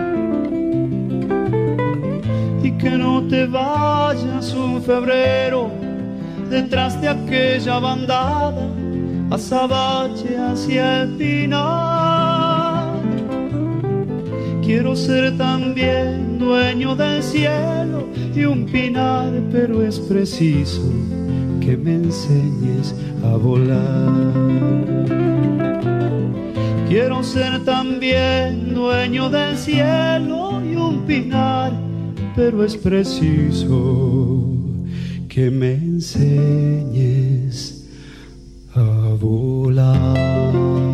Y que no te vayas un febrero detrás de aquella bandada, azabache hacia el pinar. Quiero ser también dueño del cielo y un pinar, pero es preciso que me enseñes a volar. Quiero ser también dueño del cielo y un pinar, pero es preciso que me enseñes a volar.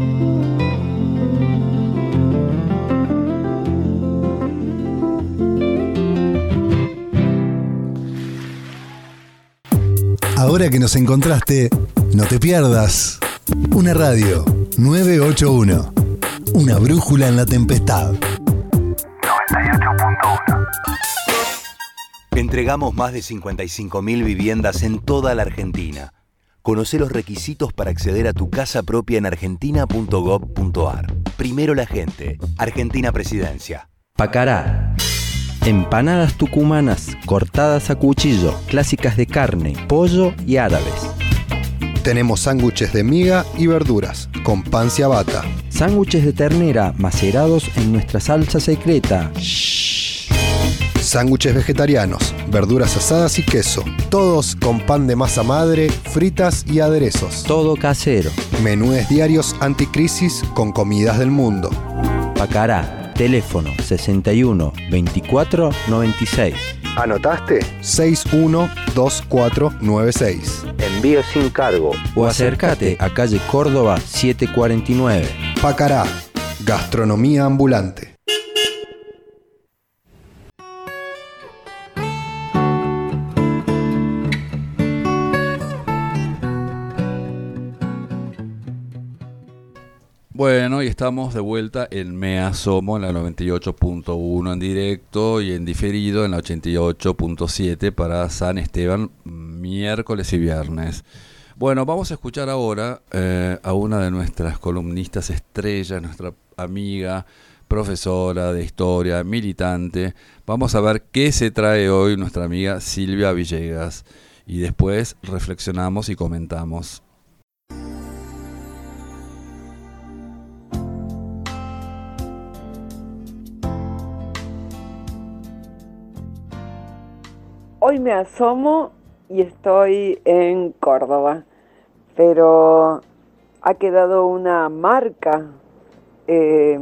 Ahora que nos encontraste, no te pierdas una radio nueve ocho uno, una brújula en la tempestad. noventa y ocho punto uno. Entregamos más de cincuenta y cinco mil viviendas en toda la Argentina. Conoce los requisitos para acceder a tu casa propia en argentina punto gov punto ar. Primero la gente. Argentina Presidencia. Pacará. Empanadas tucumanas cortadas a cuchillo, clásicas de carne, pollo y árabes. Tenemos sándwiches de miga y verduras, con pan ciabatta. Sándwiches de ternera macerados en nuestra salsa secreta. Shh. Sándwiches vegetarianos, verduras asadas y queso. Todos con pan de masa madre, fritas y aderezos. Todo casero. Menúes diarios anticrisis con comidas del mundo. Pacará. Teléfono sesenta y uno veinticuatro noventa y seis. ¿Anotaste? seis uno dos cuatro nueve seis. Envío sin cargo o acércate a calle Córdoba setecientos cuarenta y nueve. Pacará, gastronomía ambulante. Bueno, y estamos de vuelta en Me Asomo en la noventa y ocho punto uno en directo y en diferido en la ochenta y ocho punto siete para San Esteban, miércoles y viernes. Bueno, vamos a escuchar ahora eh, a una de nuestras columnistas estrellas, nuestra amiga, profesora de historia, militante. Vamos a ver qué se trae hoy nuestra amiga Silvia Villegas y después reflexionamos y comentamos. Hoy me asomo y estoy en Córdoba, pero ha quedado una marca eh,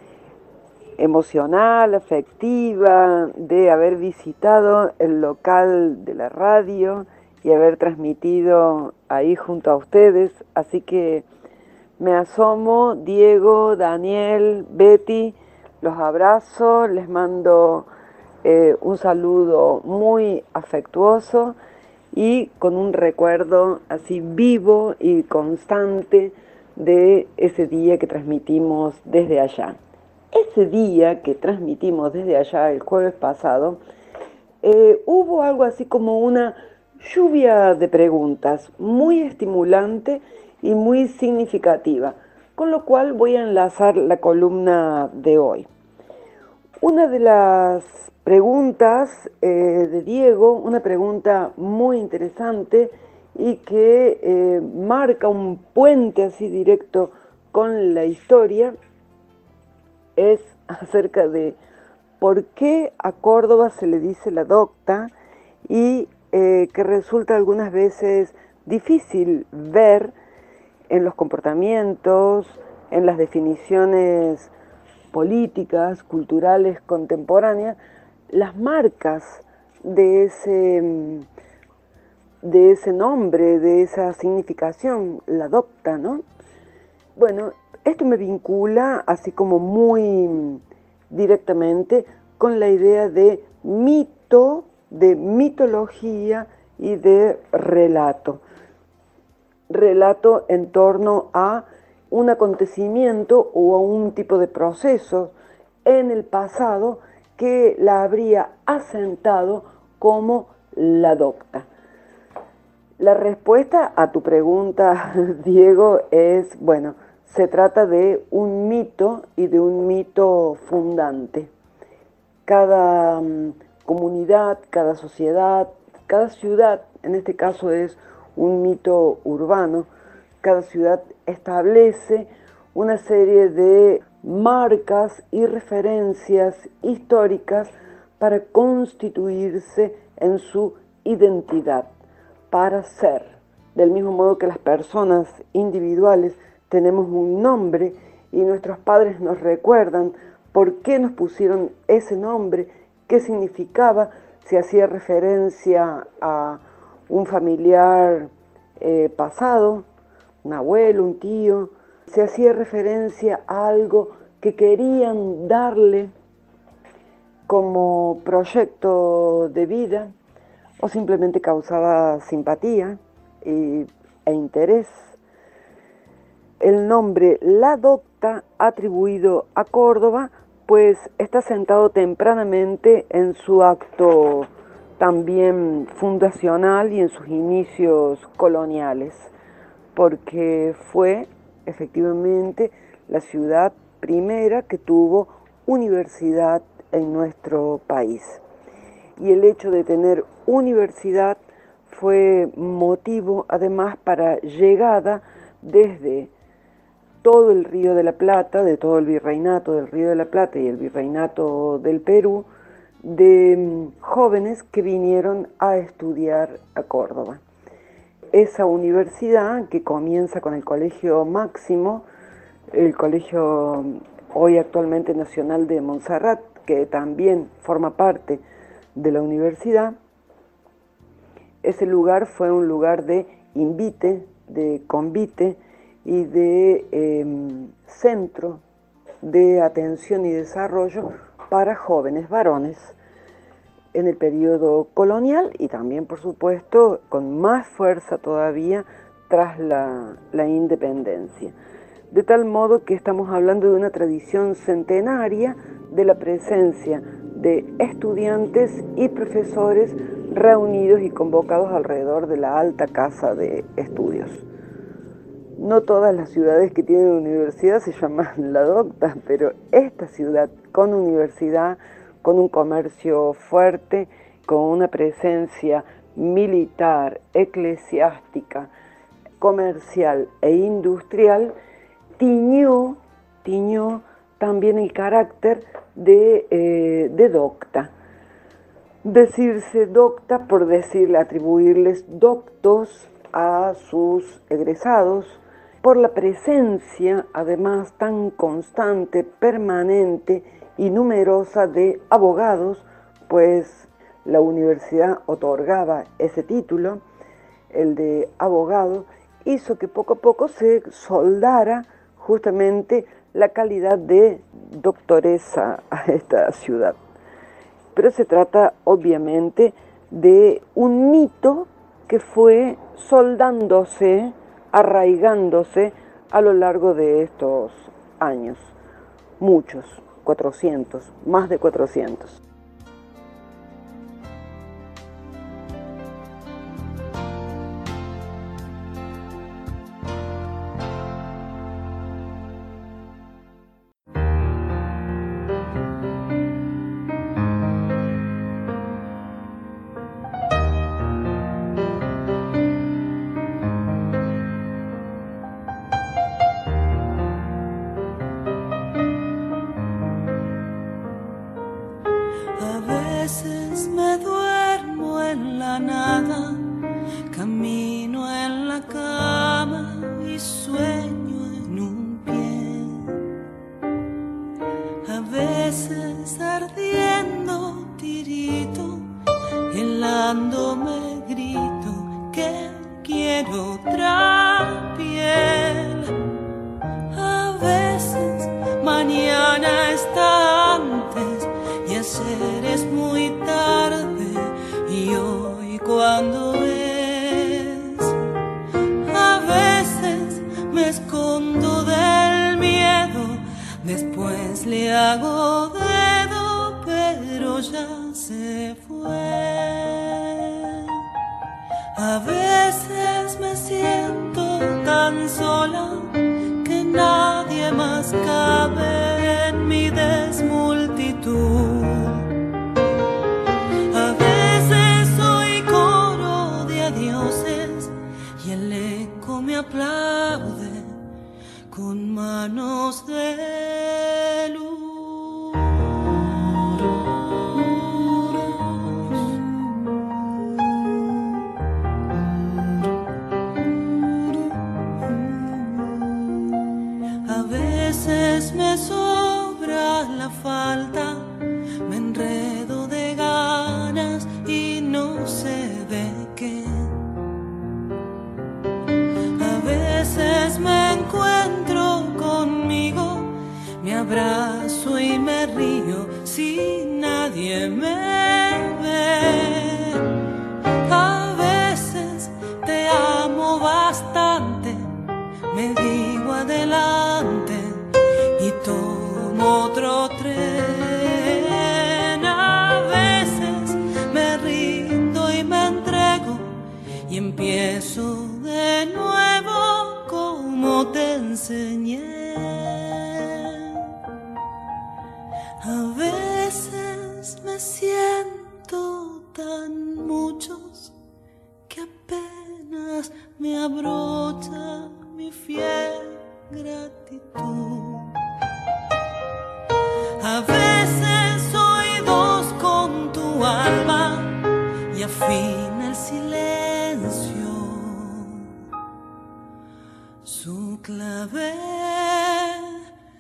emocional, afectiva, de haber visitado el local de la radio y haber transmitido ahí junto a ustedes. Así que me asomo, Diego, Daniel, Betty, los abrazo, les mando Eh, un saludo muy afectuoso y con un recuerdo así vivo y constante de ese día que transmitimos desde allá. Ese día que transmitimos desde allá el jueves pasado, eh, hubo algo así como una lluvia de preguntas muy estimulante y muy significativa, con lo cual voy a enlazar la columna de hoy. Una de las preguntas eh, de Diego, una pregunta muy interesante y que eh, marca un puente así directo con la historia, es acerca de por qué a Córdoba se le dice la docta y eh, que resulta algunas veces difícil ver en los comportamientos, en las definiciones políticas, culturales, contemporáneas, las marcas de ese, de ese nombre, de esa significación, la docta, ¿no? Bueno, esto me vincula así como muy directamente con la idea de mito, de mitología y de relato. Relato en torno a un acontecimiento o a un tipo de proceso en el pasado que la habría asentado como la docta. La respuesta a tu pregunta, Diego, es, bueno, se trata de un mito y de un mito fundante. Cada um, comunidad, cada sociedad, cada ciudad, en este caso es un mito urbano, cada ciudad establece una serie de marcas y referencias históricas para constituirse en su identidad, para ser. Del mismo modo que las personas individuales tenemos un nombre y nuestros padres nos recuerdan por qué nos pusieron ese nombre, qué significaba, si hacía referencia a un familiar eh, pasado, un abuelo, un tío, se hacía referencia a algo que querían darle como proyecto de vida o simplemente causaba simpatía y, e interés. El nombre La Docta, atribuido a Córdoba, pues está sentado tempranamente en su acto también fundacional y en sus inicios coloniales, porque fue efectivamente la ciudad primera que tuvo universidad en nuestro país. Y el hecho de tener universidad fue motivo además para llegada desde todo el Río de la Plata, de todo el virreinato del Río de la Plata y el virreinato del Perú, de jóvenes que vinieron a estudiar a Córdoba. Esa universidad, que comienza con el Colegio Máximo, el Colegio hoy actualmente Nacional de Montserrat, que también forma parte de la universidad. Ese lugar fue un lugar de invite, de convite y de eh, centro de atención y desarrollo para jóvenes varones en el periodo colonial y también, por supuesto, con más fuerza todavía tras la, la independencia. De tal modo que estamos hablando de una tradición centenaria de la presencia de estudiantes y profesores reunidos y convocados alrededor de la alta casa de estudios. No todas las ciudades que tienen universidad se llaman la docta, pero esta ciudad con universidad, con un comercio fuerte, con una presencia militar, eclesiástica, comercial e industrial, tiñó, tiñó también el carácter de, eh, de docta. Decirse docta por decirle, atribuirles doctos a sus egresados, por la presencia, además, tan constante, permanente y numerosa de abogados, pues la universidad otorgaba ese título, el de abogado, hizo que poco a poco se soldara justamente la calidad de doctoresa a esta ciudad. Pero se trata obviamente de un mito que fue soldándose, arraigándose a lo largo de estos años, muchos, cuatrocientos, más de cuatrocientos.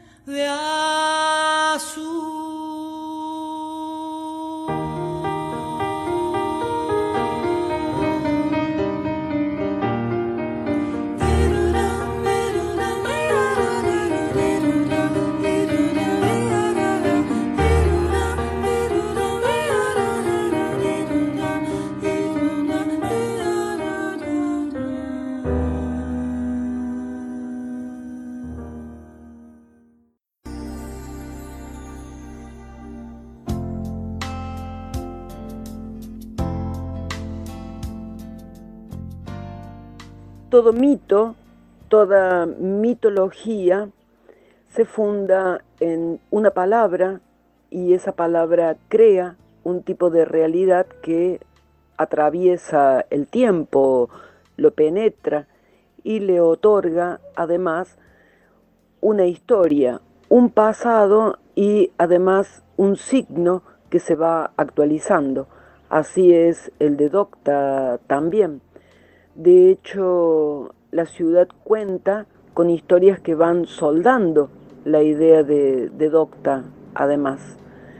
de azul. todo mito, toda mitología se funda en una palabra y esa palabra crea un tipo de realidad que atraviesa el tiempo, lo penetra y le otorga además una historia, un pasado y además un signo que se va actualizando. Así es el de Docta también. De hecho, la ciudad cuenta con historias que van soldando la idea de, de Docta, además.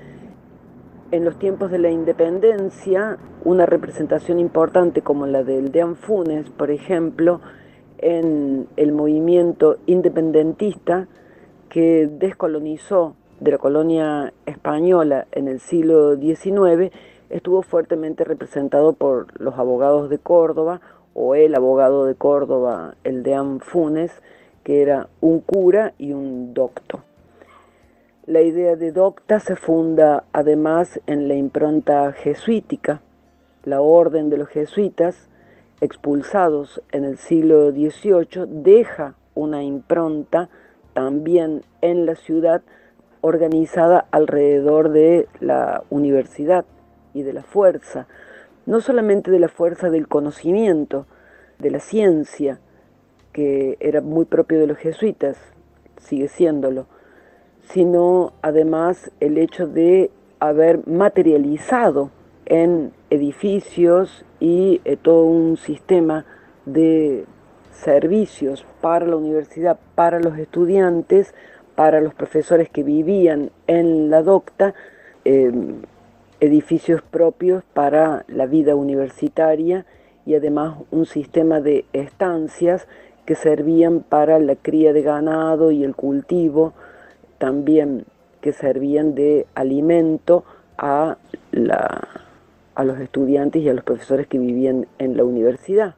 En los tiempos de la independencia, una representación importante como la del Deán Funes, por ejemplo, en el movimiento independentista que descolonizó de la colonia española en el siglo diecinueve, estuvo fuertemente representado por los abogados de Córdoba, o el abogado de Córdoba, el Deán Funes, que era un cura y un docto. La idea de docta se funda además en la impronta jesuítica. La orden de los jesuitas, expulsados en el siglo dieciocho, deja una impronta también en la ciudad organizada alrededor de la universidad y de la fuerza, no solamente de la fuerza del conocimiento, de la ciencia, que era muy propio de los jesuitas, sigue siéndolo, sino además el hecho de haber materializado en edificios y eh, todo un sistema de servicios para la universidad, para los estudiantes, para los profesores que vivían en la docta, eh, edificios propios para la vida universitaria y además un sistema de estancias que servían para la cría de ganado y el cultivo, también que servían de alimento a, la, a los estudiantes y a los profesores que vivían en la universidad.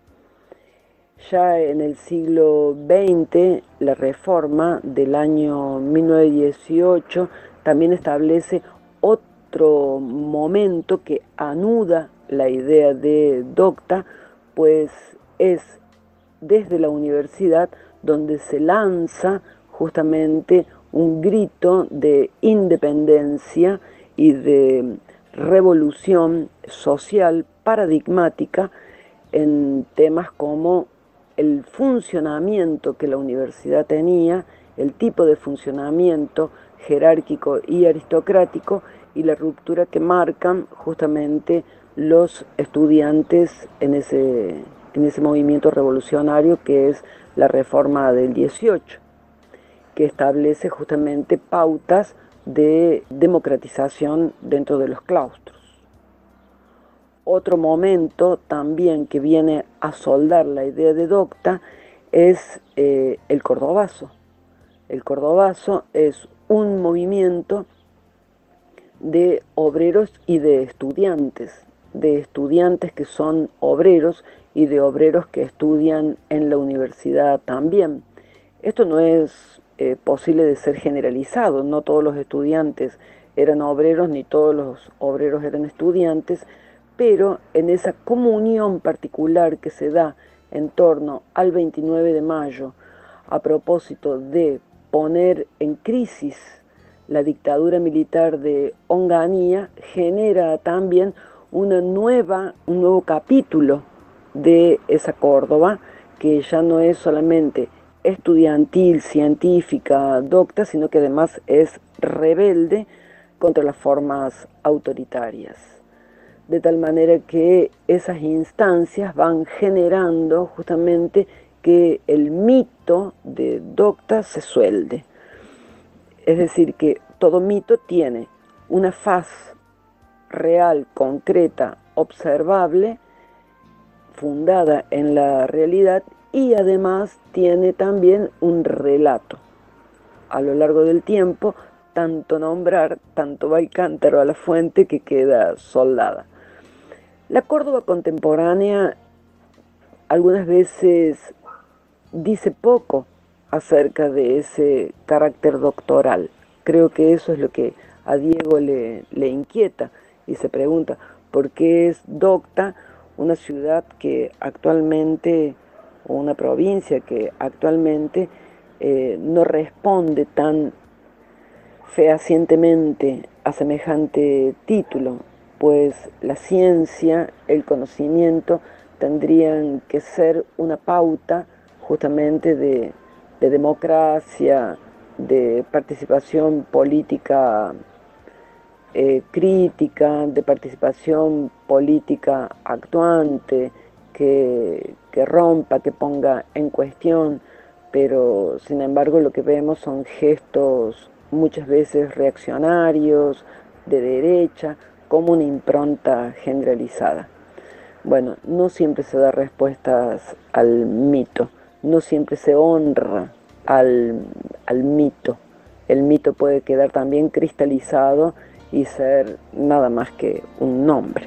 Ya en el siglo veinte, la reforma del año mil novecientos dieciocho también establece otro momento que anuda la idea de docta, pues es desde la universidad donde se lanza justamente un grito de independencia y de revolución social paradigmática en temas como el funcionamiento que la universidad tenía, el tipo de funcionamiento jerárquico y aristocrático y la ruptura que marcan justamente los estudiantes en ese, en ese movimiento revolucionario que es la reforma del dieciocho, que establece justamente pautas de democratización dentro de los claustros. Otro momento también que viene a soldar la idea de docta es eh, el cordobazo. El cordobazo es un movimiento de obreros y de estudiantes, de estudiantes que son obreros y de obreros que estudian en la universidad también. Esto no es eh, posible de ser generalizado, no todos los estudiantes eran obreros ni todos los obreros eran estudiantes, pero en esa comunión particular que se da en torno al veintinueve de mayo, a propósito de poner en crisis la dictadura militar de Onganía, genera también una nueva, un nuevo capítulo de esa Córdoba, que ya no es solamente estudiantil, científica, docta, sino que además es rebelde contra las formas autoritarias. De tal manera que esas instancias van generando justamente que el mito de docta se suelde. Es decir, que todo mito tiene una faz real, concreta, observable, fundada en la realidad y además tiene también un relato. A lo largo del tiempo, tanto nombrar, tanto va el cántaro a la fuente que queda soldada. La Córdoba contemporánea algunas veces dice poco acerca de ese carácter doctoral. Creo que eso es lo que a Diego le, le inquieta y se pregunta ¿por qué es docta una ciudad que actualmente o una provincia que actualmente eh, no responde tan fehacientemente a semejante título, pues la ciencia, el conocimiento tendrían que ser una pauta justamente de, de democracia, de participación política eh, crítica, de participación política actuante, que, que rompa, que ponga en cuestión, pero sin embargo lo que vemos son gestos muchas veces reaccionarios, de derecha, como una impronta generalizada. Bueno, no siempre se da respuestas al mito, no siempre se honra al, al mito. El mito puede quedar también cristalizado y ser nada más que un nombre.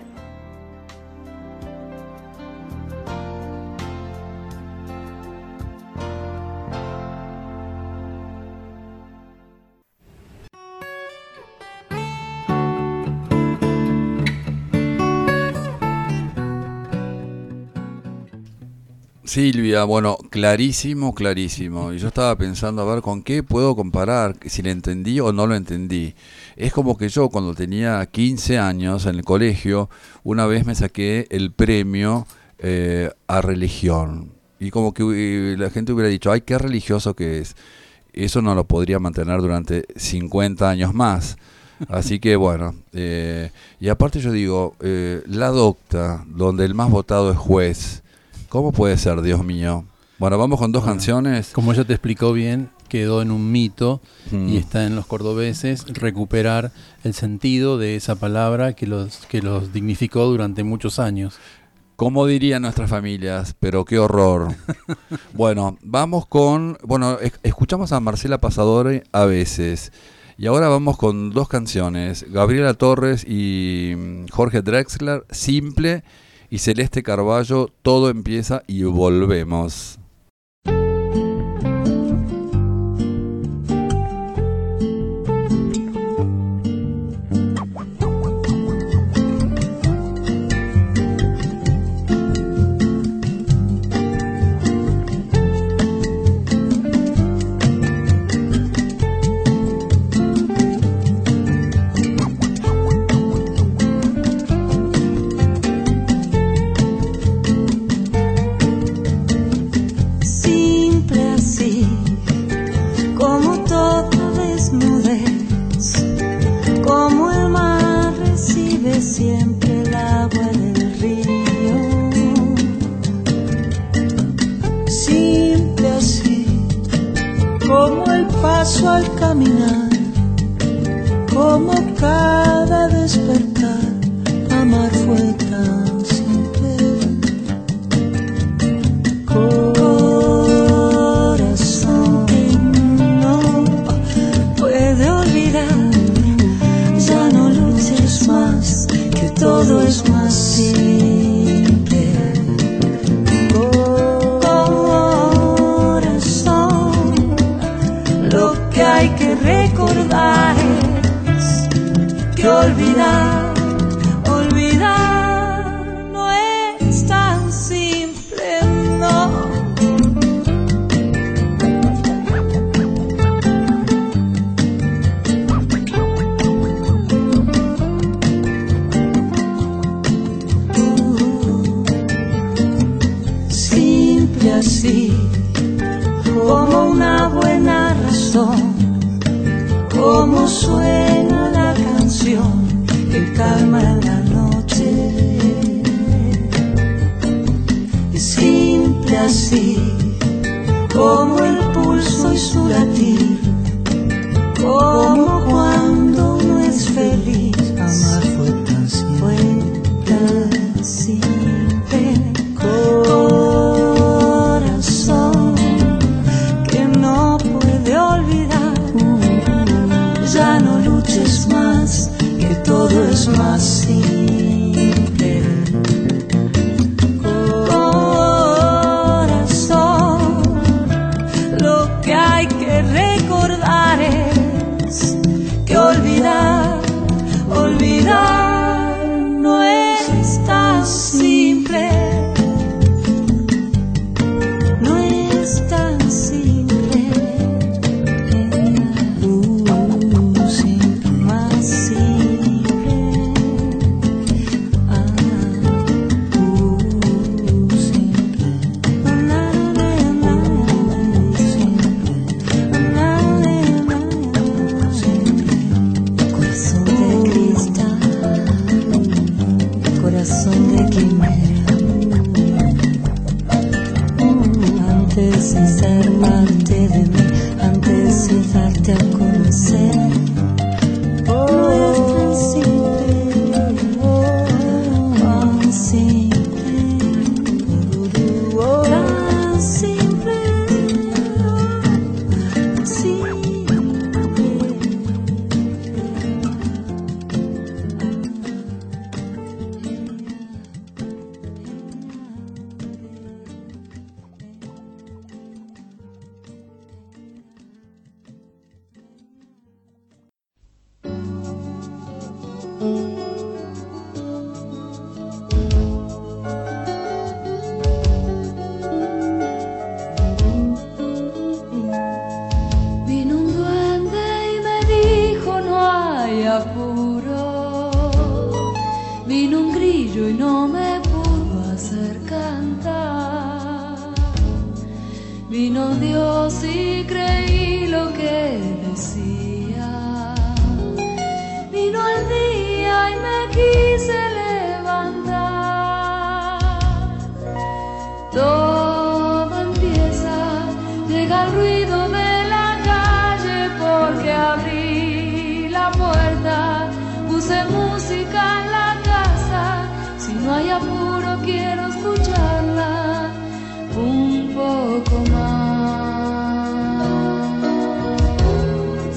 Silvia, bueno, clarísimo, clarísimo. Y yo estaba pensando a ver con qué puedo comparar, si le entendí o no lo entendí. Es como que yo cuando tenía quince años en el colegio, una vez me saqué el premio eh, a religión. Y como que eh, la gente hubiera dicho, ay, qué religioso que es. Eso no lo podría mantener durante cincuenta años más. Así que bueno, eh, y aparte yo digo, eh, la docta, donde el más votado es juez. ¿Cómo puede ser, Dios mío? Bueno, vamos con dos bueno, canciones. Como ella te explicó bien, quedó en un mito mm. y está en los cordobeses recuperar el sentido de esa palabra que los, que los dignificó durante muchos años. Como dirían nuestras familias, pero qué horror. Bueno, vamos con... Bueno, escuchamos a Marcela Pasadore a veces. Y ahora vamos con dos canciones. Gabriela Torres y Jorge Drexler, Simple... y Celeste Carballo, Todo empieza y volvemos. Siempre el agua del río, simple así, como el paso al caminar, como cada despertar, amar fue tan simple. Corazón que no puede olvidar, ya no luches más, que todo es más simple. Corazón, lo que hay que recordar es que olvidar, olvidar no es tan simple, no. Así como una buena razón, como suena la canción que calma en la noche. Simple así como el pulso y su latir, como cuando uno es feliz. Amar fue tan simple, fue tan simple. Ya no luches más, que todo es más simple. Corazón, lo que hay que recordar es sin ser parte de mí, antes de darte a conocer. No es tan simple, tan simple, tan simple, Vino un duende y me dijo no hay apuro. Vino un grillo y no me pudo hacer cantar. Vino Dios y creí lo que decía. Vino el día y me quise levantar. Todo empieza, llega el ruido de la calle porque abrí la puerta, puse música en la casa. Si no hay apuro quiero escucharla un poco más.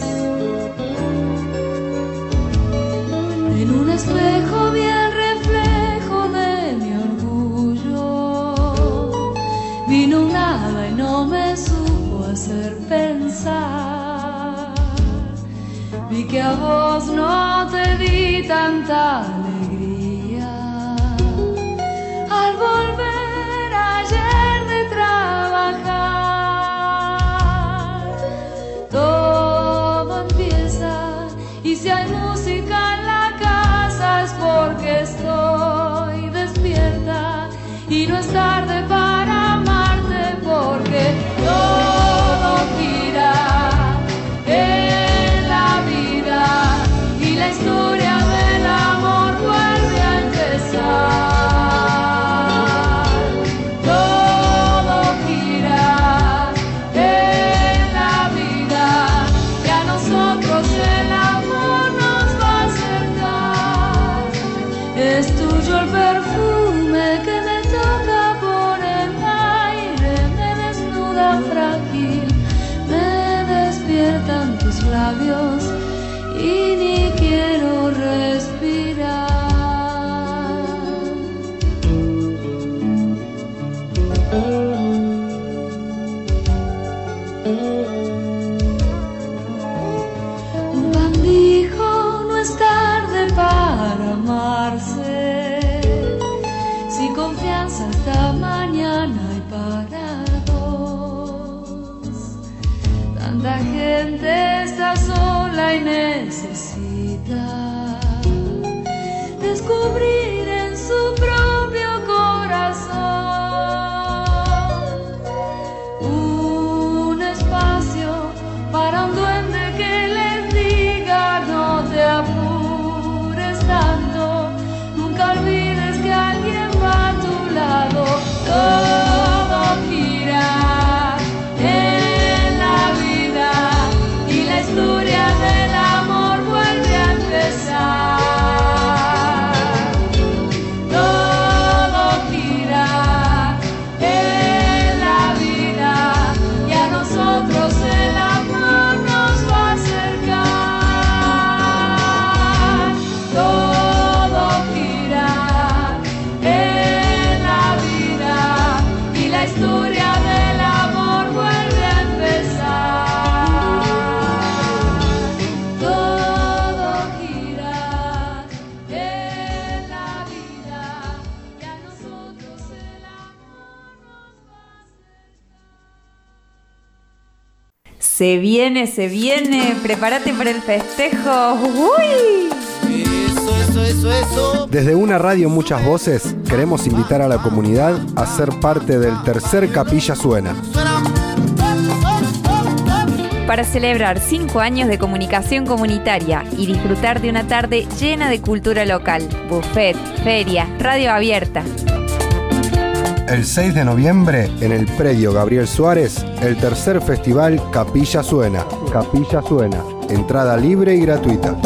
En un espejo vi el reflejo de mi orgullo. Vino un hada y no me supo hacer pensar. Vi que a vos no te di tanta alegría al volver ayer de trabajar. Todo empieza y si hay música en la casa es porque estoy despierta y no es tarde para amarte porque todo gira en la vida y la historia del amor vuelve a empezar. Todo gira en la vida y a nosotros el amor nos va a acercar. Es tuyo el perfume que me toca por el aire, me desnuda frágil, me despiertan tus labios y ni quiero respirar. Un pan dijo no es tarde para amarse, si confianza esta mañana hay para dos. Tanta gente está sola y necesita descubrir en su propio corazón un espacio para un duende que les diga no te apures tanto, nunca olvides que alguien va a tu lado. Todo gira en la vida y la historia del amor vuelve a empezar. Todo gira en la vida y a nosotros el amor nos va a acercar. Todo gira en la vida y la historia del amor vuelve a empezar. Todo gira en la vida y a nosotros el amor nos va a acercar. Se viene, se viene, prepárate para el festejo. ¡Uy! Eso, eso, eso, eso. Desde una radio Muchas Voces queremos invitar a la comunidad a ser parte del tercer Capilla Suena. Para celebrar cinco años de comunicación comunitaria y disfrutar de una tarde llena de cultura local, buffet, feria, radio abierta. El seis de noviembre, en el predio Gabriel Suárez, el tercer festival Capilla Suena. Capilla Suena. Entrada libre y gratuita.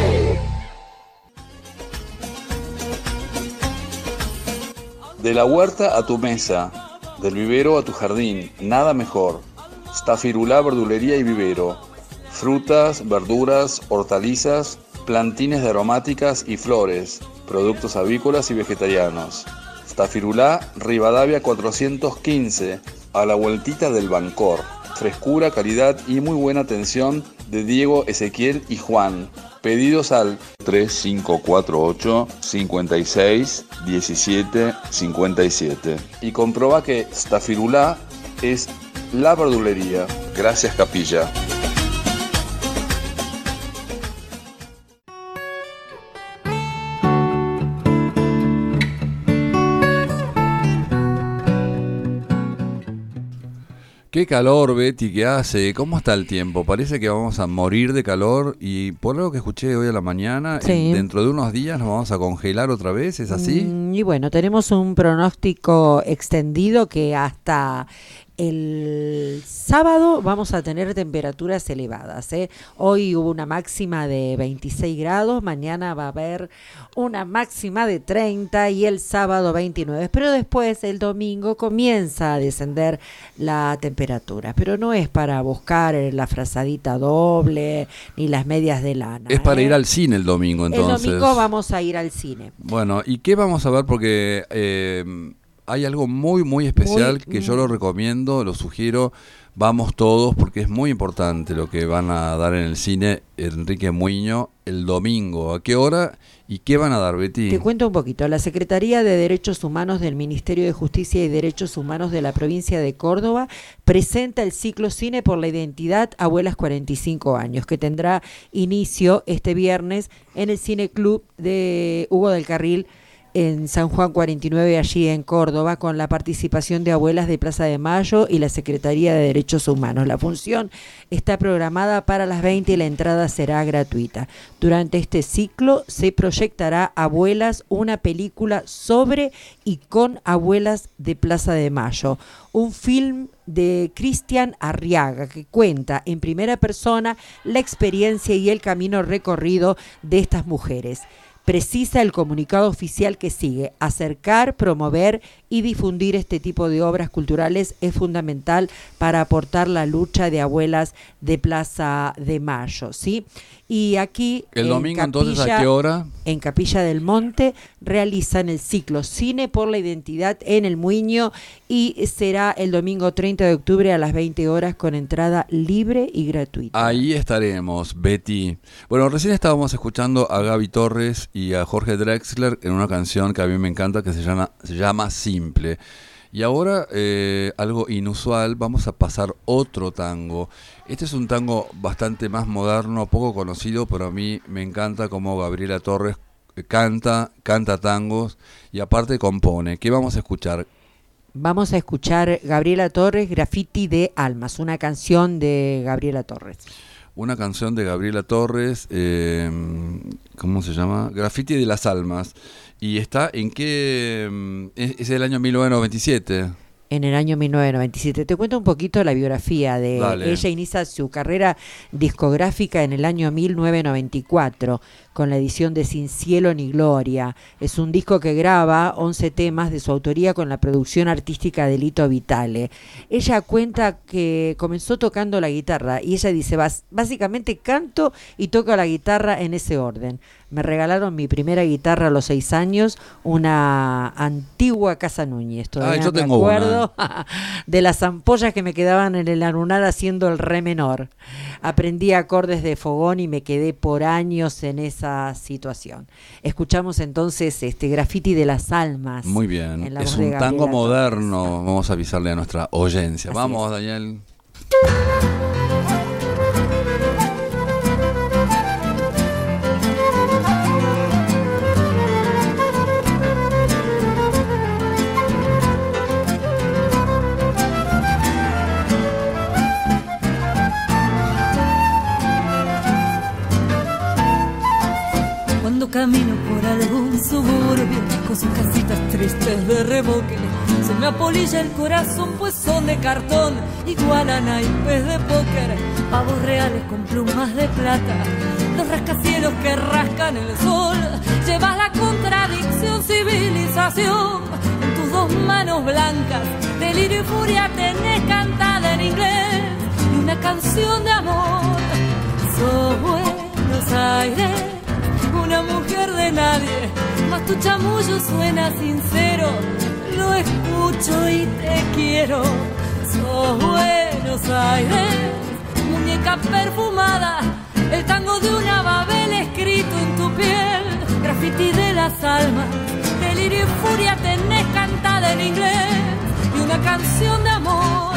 De la huerta a tu mesa, del vivero a tu jardín, nada mejor. Stafirulá Verdulería y Vivero. Frutas, verduras, hortalizas, plantines de aromáticas y flores, productos avícolas y vegetarianos. Stafirulá, Rivadavia cuatrocientos quince, a la vueltita del Bancor. Frescura, calidad y muy buena atención de Diego, Ezequiel y Juan. Pedidos al tres cinco cuatro ocho, cinco seis, uno siete cinco siete. Y comproba que Stafirulá es la verdulería. Gracias, Capilla. Qué calor, Betty, que hace. ¿Cómo está el tiempo? Parece que vamos a morir de calor y por lo que escuché hoy a la mañana, Sí. en- dentro de unos días nos vamos a congelar otra vez, ¿es así? Mm, y bueno, tenemos un pronóstico extendido que hasta el sábado vamos a tener temperaturas elevadas, ¿eh? Hoy hubo una máxima de veintiséis grados, mañana va a haber una máxima de treinta y el sábado veintinueve, pero después el domingo comienza a descender la temperatura, pero no es para buscar la frazadita doble ni las medias de lana. Es para ¿eh? ir al cine el domingo, entonces. El domingo vamos a ir al cine. Bueno, ¿y qué vamos a ver? Porque eh, hay algo muy, muy especial Muy, que yo lo recomiendo, lo sugiero. Vamos todos porque es muy importante lo que van a dar en el cine Enrique Muiño el domingo. ¿A qué hora y qué van a dar, Betty? Te cuento un poquito. La Secretaría de Derechos Humanos del Ministerio de Justicia y Derechos Humanos de la provincia de Córdoba presenta el ciclo Cine por la Identidad Abuelas cuarenta y cinco años, que tendrá inicio este viernes en el Cine Club de Hugo del Carril en San Juan cuarenta y nueve, allí en Córdoba, con la participación de abuelas de Plaza de Mayo y la Secretaría de Derechos Humanos. La función está programada para las veinte y la entrada será gratuita. Durante este ciclo se proyectará Abuelas, una película sobre y con abuelas de Plaza de Mayo, un film de Cristian Arriaga que cuenta en primera persona la experiencia y el camino recorrido de estas mujeres. Precisa el comunicado oficial que sigue: acercar, promover y difundir este tipo de obras culturales es fundamental para aportar la lucha de abuelas de Plaza de Mayo, ¿sí? Y aquí El en domingo, entonces, ¿a Capilla- qué hora? En Capilla del Monte realizan el ciclo Cine por la Identidad en el Muiño y será el domingo treinta de octubre a las veinte horas con entrada libre y gratuita. Ahí estaremos, Betty. Bueno, recién estábamos escuchando a Gaby Torres y a Jorge Drexler en una canción que a mí me encanta que se llama, se llama Simple. Y ahora, eh, algo inusual, vamos a pasar otro tango. Este es un tango bastante más moderno, poco conocido, pero a mí me encanta cómo Gabriela Torres canta, canta tangos y aparte compone. ¿Qué vamos a escuchar? Vamos a escuchar Gabriela Torres, Graffiti de Almas, una canción de Gabriela Torres. Una canción de Gabriela Torres, eh, ¿cómo se llama? Graffiti de las Almas. ¿Y está en qué? mm, Es, es el año mil novecientos noventa y siete. En el año mil novecientos noventa y siete. Te cuento un poquito la biografía de Dale. ella. Inicia su carrera discográfica en el año mil novecientos noventa y cuatro con la edición de Sin Cielo ni Gloria. Es un disco que graba once temas de su autoría con la producción artística de Lito Vitale. Ella cuenta que comenzó tocando la guitarra y ella dice, "Bas- básicamente canto y toco la guitarra en ese orden. Me regalaron mi primera guitarra a los seis años, una antigua Casa Núñez. Todavía Ah, yo me tengo acuerdo de las ampollas que me quedaban en el anular haciendo el re menor. Aprendí acordes de fogón y me quedé por años en esa situación." Escuchamos entonces este Graffiti de las Almas. Muy bien. en la Es voz de un Gabriela tango Torres. moderno. Vamos a avisarle a nuestra audiencia. Así Vamos, es. Daniel. Cuando camino por algún suburbio con sus casitas tristes de reboque. Se me apolilla el corazón pues son de cartón, igual a naipes de póker, pavos reales con plumas de plata, los rascacielos que rascan el sol. Llevas la contradicción, civilización en tus dos manos blancas, delirio y furia tenés cantada en inglés y una canción de amor. Sos Buenos Aires, una mujer de nadie, mas tu chamullo suena sincero, lo escucho y te quiero. Sos Buenos Aires, muñeca perfumada, el tango de una Babel escrito en tu piel, graffiti de las almas, delirio y furia tenés cantada en inglés y una canción de amor.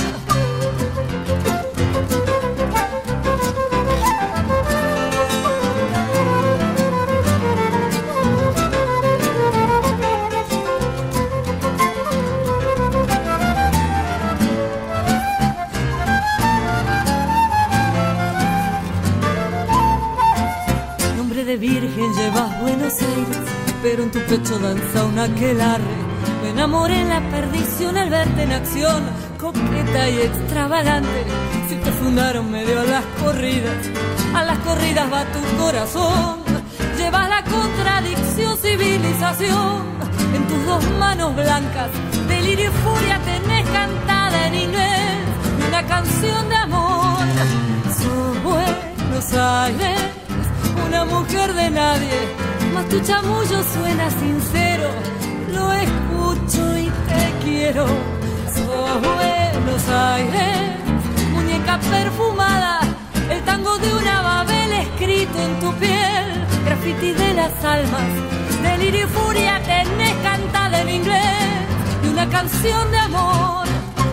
De virgen llevas Buenos Aires, pero en tu pecho danza un aquelarre. Me enamoré en la perdición al verte en acción, coqueta y extravagante. Si te fundaron medio a las corridas, a las corridas va tu corazón. Llevas la contradicción, civilización en tus dos manos blancas, delirio y furia tenés cantada en inglés y una canción de amor. Sos Buenos Aires, una mujer de nadie, mas tu chamullo suena sincero, lo escucho y te quiero. Sos Buenos Aires, muñeca perfumada, el tango de una Babel escrito en tu piel, graffiti de las almas, delirio y furia tenés cantada en inglés y una canción de amor.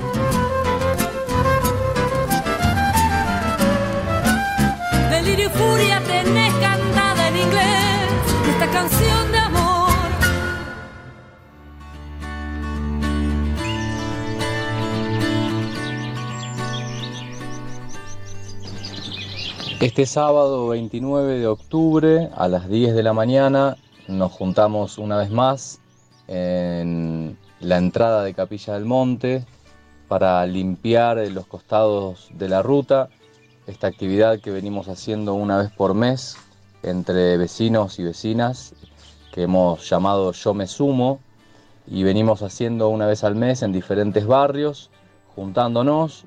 Delirio y furia tenés cantada en inglés esta canción de amor. Este sábado veintinueve de octubre a las diez de la mañana nos juntamos una vez más en la entrada de Capilla del Monte para limpiar los costados de la ruta. Esta actividad que venimos haciendo una vez por mes entre vecinos y vecinas, que hemos llamado Yo Me Sumo, y venimos haciendo una vez al mes en diferentes barrios, juntándonos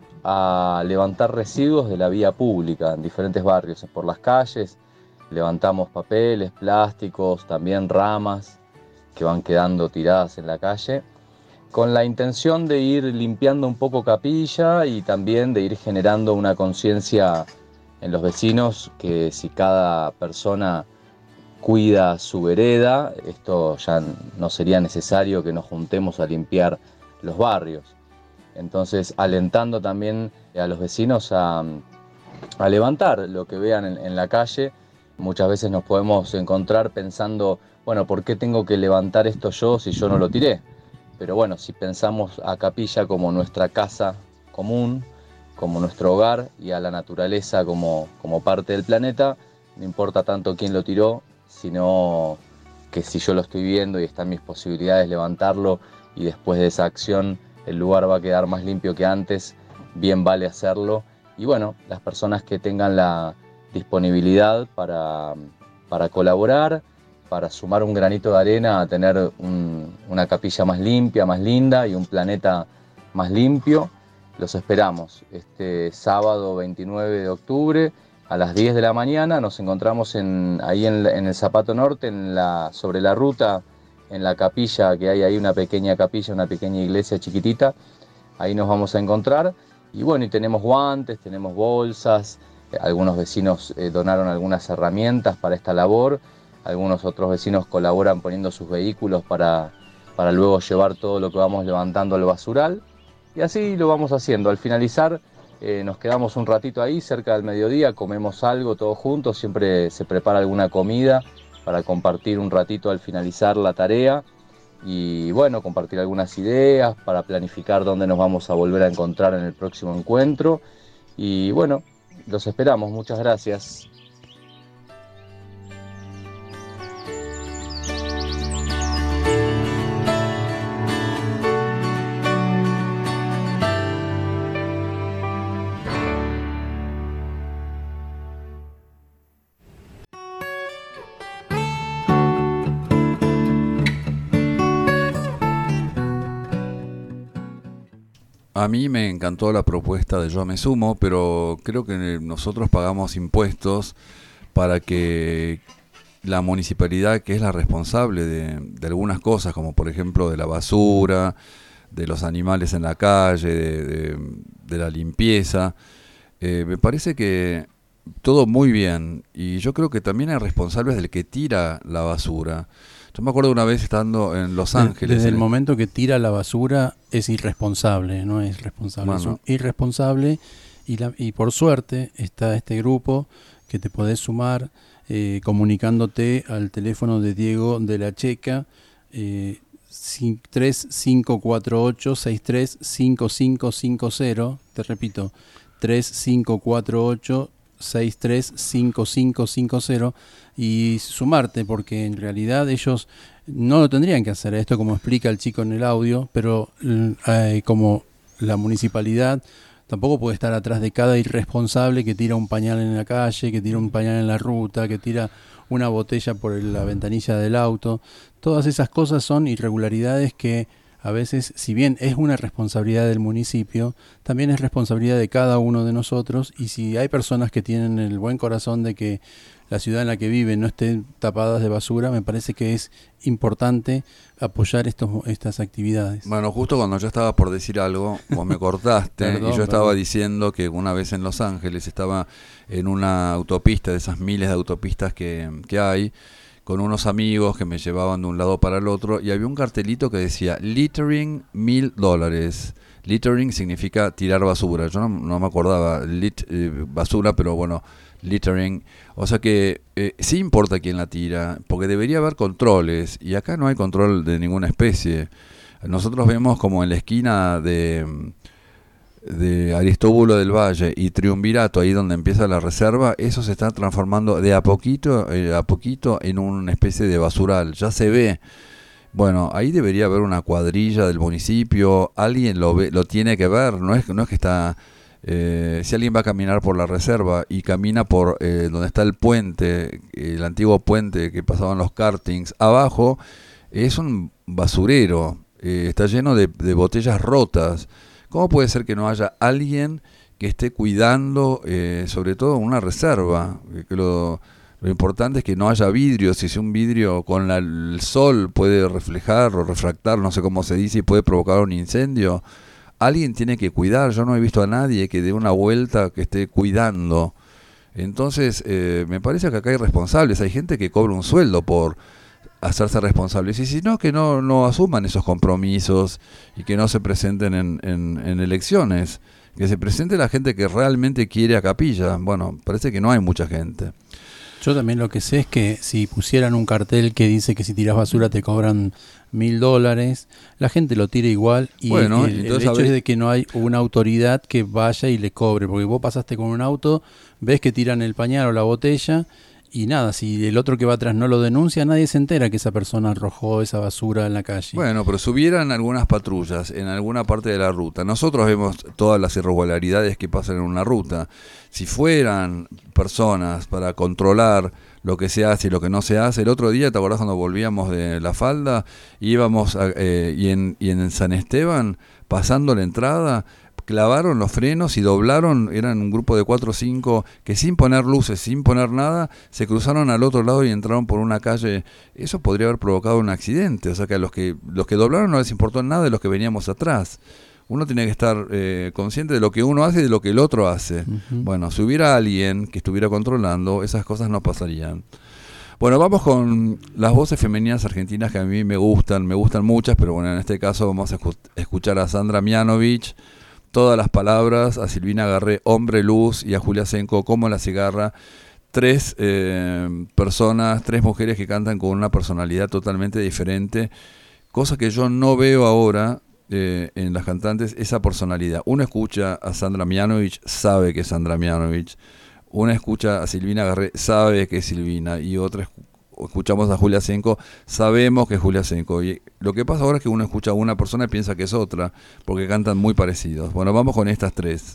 a levantar residuos de la vía pública en diferentes barrios, por las calles. Levantamos papeles, plásticos, también ramas que van quedando tiradas en la calle, con la intención de ir limpiando un poco Capilla y también de ir generando una conciencia en los vecinos que si cada persona cuida su vereda, esto ya no sería necesario que nos juntemos a limpiar los barrios. Entonces, alentando también a los vecinos a, a levantar lo que vean en, en la calle. Muchas veces nos podemos encontrar pensando, bueno, ¿por qué tengo que levantar esto yo si yo no lo tiré? Pero bueno, si pensamos a Capilla como nuestra casa común, como nuestro hogar, y a la naturaleza como, como parte del planeta, no importa tanto quién lo tiró, sino que si yo lo estoy viendo y están mis posibilidades de levantarlo, y después de esa acción el lugar va a quedar más limpio que antes, bien vale hacerlo. Y bueno, las personas que tengan la disponibilidad para, para colaborar, para sumar un granito de arena a tener un, una capilla más limpia, más linda y un planeta más limpio. Los esperamos este sábado veintinueve de octubre a las diez de la mañana. Nos encontramos en, ahí en, en el Zapato Norte, en la, sobre la ruta, en la capilla que hay ahí, una pequeña capilla, una pequeña iglesia chiquitita. Ahí nos vamos a encontrar. Y bueno, y tenemos guantes, tenemos bolsas. Algunos vecinos eh, donaron algunas herramientas para esta labor. Algunos otros vecinos colaboran poniendo sus vehículos para, para luego llevar todo lo que vamos levantando al basural. Y así lo vamos haciendo. Al finalizar eh, nos quedamos un ratito ahí cerca del mediodía, comemos algo todos juntos, siempre se prepara alguna comida para compartir un ratito al finalizar la tarea. Y bueno, compartir algunas ideas para planificar dónde nos vamos a volver a encontrar en el próximo encuentro. Y bueno, los esperamos. Muchas gracias. A mí me encantó la propuesta de Yo Me Sumo, pero creo que nosotros pagamos impuestos para que la municipalidad, que es la responsable de, de algunas cosas, como por ejemplo de la basura, de los animales en la calle, de, de, de la limpieza, eh, me parece que todo muy bien, y yo creo que también hay responsables del que tira la basura. Yo me acuerdo una vez estando en Los Ángeles. Desde el en momento que tira la basura es irresponsable, no es responsable, Bueno. es un irresponsable, y, la, y por suerte está este grupo que te podés sumar eh, comunicándote al teléfono de Diego de la Checa, eh, tres cinco cuatro ocho seis tres cinco cinco cinco cero, te repito, tres cinco cuatro ocho seis tres cinco cinco cinco cero, y sumarte, porque en realidad ellos no lo tendrían que hacer esto, como explica el chico en el audio, pero eh, como la municipalidad tampoco puede estar atrás de cada irresponsable que tira un pañal en la calle, que tira un pañal en la ruta, que tira una botella por la ventanilla del auto. Todas esas cosas son irregularidades que a veces, si bien es una responsabilidad del municipio, también es responsabilidad de cada uno de nosotros, y si hay personas que tienen el buen corazón de que la ciudad en la que viven no esté tapadas de basura, me parece que es importante apoyar estos, estas actividades. Bueno, justo cuando yo estaba por decir algo, vos me cortaste. Perdón, y yo estaba perdón. diciendo que una vez en Los Ángeles estaba en una autopista, de esas miles de autopistas que, que hay, con unos amigos que me llevaban de un lado para el otro, y había un cartelito que decía littering mil dólares. Littering significa tirar basura. Yo no, no me acordaba lit, eh, basura, pero bueno, littering. O sea que eh, sí importa quién la tira, porque debería haber controles, y acá no hay control de ninguna especie. Nosotros vemos como en la esquina de, de Aristóbulo del Valle y Triunvirato, ahí donde empieza la reserva, eso se está transformando de a poquito, eh, a poquito en una especie de basural. Ya se ve. Bueno, ahí debería haber una cuadrilla del municipio, alguien lo ve, lo tiene que ver, no es, no es que está... Eh, si alguien va a caminar por la reserva y camina por eh, donde está el puente, el antiguo puente que pasaban los kartings, abajo es un basurero, eh, está lleno de, de botellas rotas. ¿Cómo puede ser que no haya alguien que esté cuidando, eh, sobre todo una reserva? Que lo, lo importante es que no haya vidrio. Si es un vidrio con la, el sol puede reflejar o refractar, no sé cómo se dice, y puede provocar un incendio. Alguien tiene que cuidar. Yo no he visto a nadie que dé una vuelta, que esté cuidando. Entonces, eh, me parece que acá hay responsables. Hay gente que cobra un sueldo por hacerse responsables. Y si no, que no, no asuman esos compromisos y que no se presenten en, en, en elecciones. Que se presente la gente que realmente quiere a Capilla. Bueno, parece que no hay mucha gente. Yo también lo que sé es que si pusieran un cartel que dice que si tiras basura te cobran mil dólares, la gente lo tira igual, y bueno, el, el entonces, hecho a ver, es de que no hay una autoridad que vaya y le cobre, porque vos pasaste con un auto, ves que tiran el pañal o la botella, y nada, si el otro que va atrás no lo denuncia, nadie se entera que esa persona arrojó esa basura en la calle. Bueno, pero si hubieran algunas patrullas en alguna parte de la ruta, nosotros vemos todas las irregularidades que pasan en una ruta. Si fueran personas para controlar lo que se hace y lo que no se hace, el otro día, ¿te acordás cuando volvíamos de La Falda? Íbamos a, eh, y, en, y en San Esteban, pasando la entrada, clavaron los frenos y doblaron, eran un grupo de cuatro o cinco que sin poner luces, sin poner nada, se cruzaron al otro lado y entraron por una calle. Eso podría haber provocado un accidente. O sea que a los que, los que doblaron no les importó nada de los que veníamos atrás. Uno tiene que estar eh, consciente de lo que uno hace y de lo que el otro hace. Uh-huh. Bueno, si hubiera alguien que estuviera controlando, esas cosas no pasarían. Bueno, vamos con las voces femeninas argentinas que a mí me gustan, me gustan muchas, pero bueno, en este caso vamos a escu- escuchar a Sandra Mianovich, Todas las palabras, a Silvina Garré, Hombre Luz, y a Julia Senko, Como la cigarra. Tres eh, personas, tres mujeres que cantan con una personalidad totalmente diferente, cosa que yo no veo ahora eh, en las cantantes, esa personalidad. Uno escucha a Sandra Mianovich, sabe que es Sandra Mianovich. Una escucha a Silvina Garré, sabe que es Silvina, y otra escuchamos a Julia Senko, sabemos que es Julia Senko. Y lo que pasa ahora es que uno escucha a una persona y piensa que es otra, porque cantan muy parecidos. Bueno, vamos con estas tres.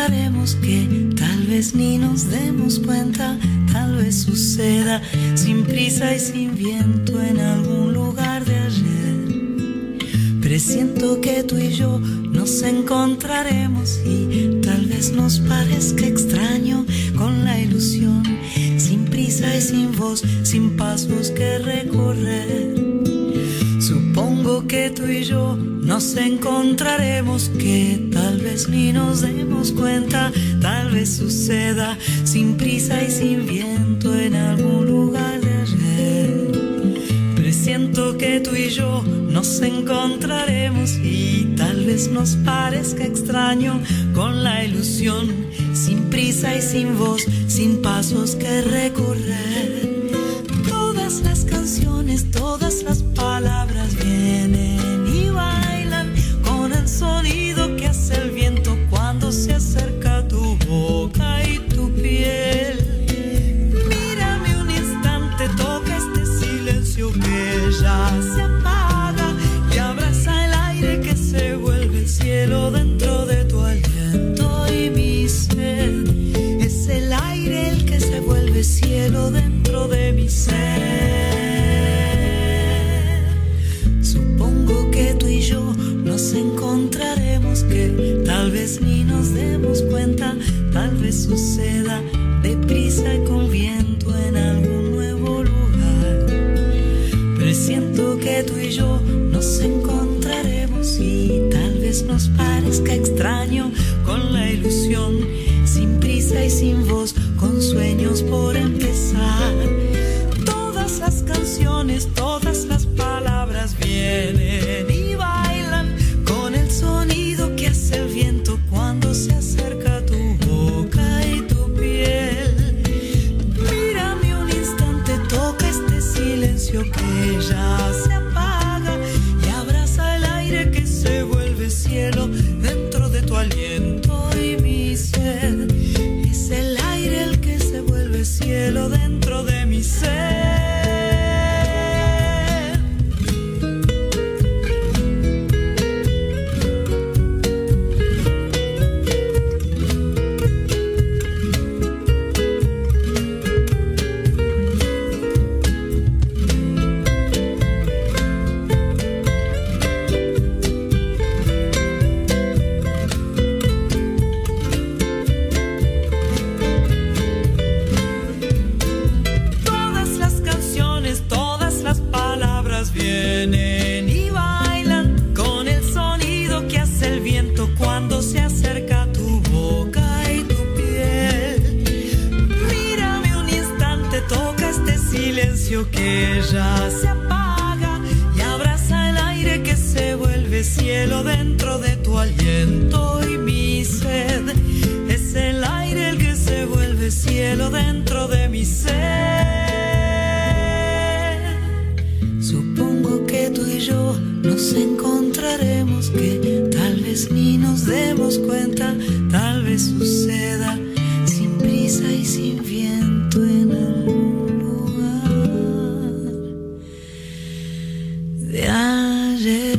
encontraremos, que tal vez ni nos demos cuenta, tal vez suceda sin prisa y sin viento en algún lugar de ayer. Presiento que tú y yo nos encontraremos y tal vez nos parezca extraño con la ilusión, sin prisa y sin voz, sin pasos que recorrer. Supongo que tú y yo nos encontraremos, que tal vez ni nos demos cuenta, tal vez suceda sin prisa y sin viento en algún lugar de ayer. Presiento que tú y yo nos encontraremos y tal vez nos parezca extraño con la ilusión, sin prisa y sin voz, sin pasos que recorrer. Todas las canciones, todas las palabras vienen y bailan con el sonido que hace el viento cuando se acerca a tu boca y tu piel. Mírame un instante, toca este silencio que ya se apaga y abraza el aire que se vuelve cielo dentro de tu aliento y mi sed. Es el aire el que se vuelve cielo dentro de mi ser. Supongo que tú y yo nos encontraremos, que tal vez ni nos demos cuenta, tal vez suceda deprisa y con viento en algún nuevo lugar. Presiento que tú y yo nos encontraremos y tal vez nos parezca extraño con la ilusión, sin prisa y sin voz, con sueños por empezar. Todas las canciones, todas las palabras vienen y bailan con el sonido que hace el viento cuando se acerca a tu boca y tu piel. Mírame un instante, toca este silencio que ya se apaga y abraza el aire que se vuelve cielo dentro de tu aliento y mi sed. Es el aire el que se vuelve cielo dentro de mi ser. Vienen y bailan con el sonido que hace el viento cuando se acerca a tu boca y tu piel. Mírame un instante, toca este silencio que ya se apaga y abraza el aire que se vuelve cielo dentro de tu aliento y mi sed. Es el aire el que se vuelve cielo dentro de mi ser. Supongo que tú y yo nos encontraremos, que tal vez ni nos demos cuenta, tal vez suceda sin prisa y sin viento en algún lugar de ayer.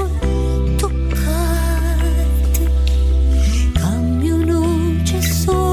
Cambio noches sórdidas por tocarte, cambio noches sórdidas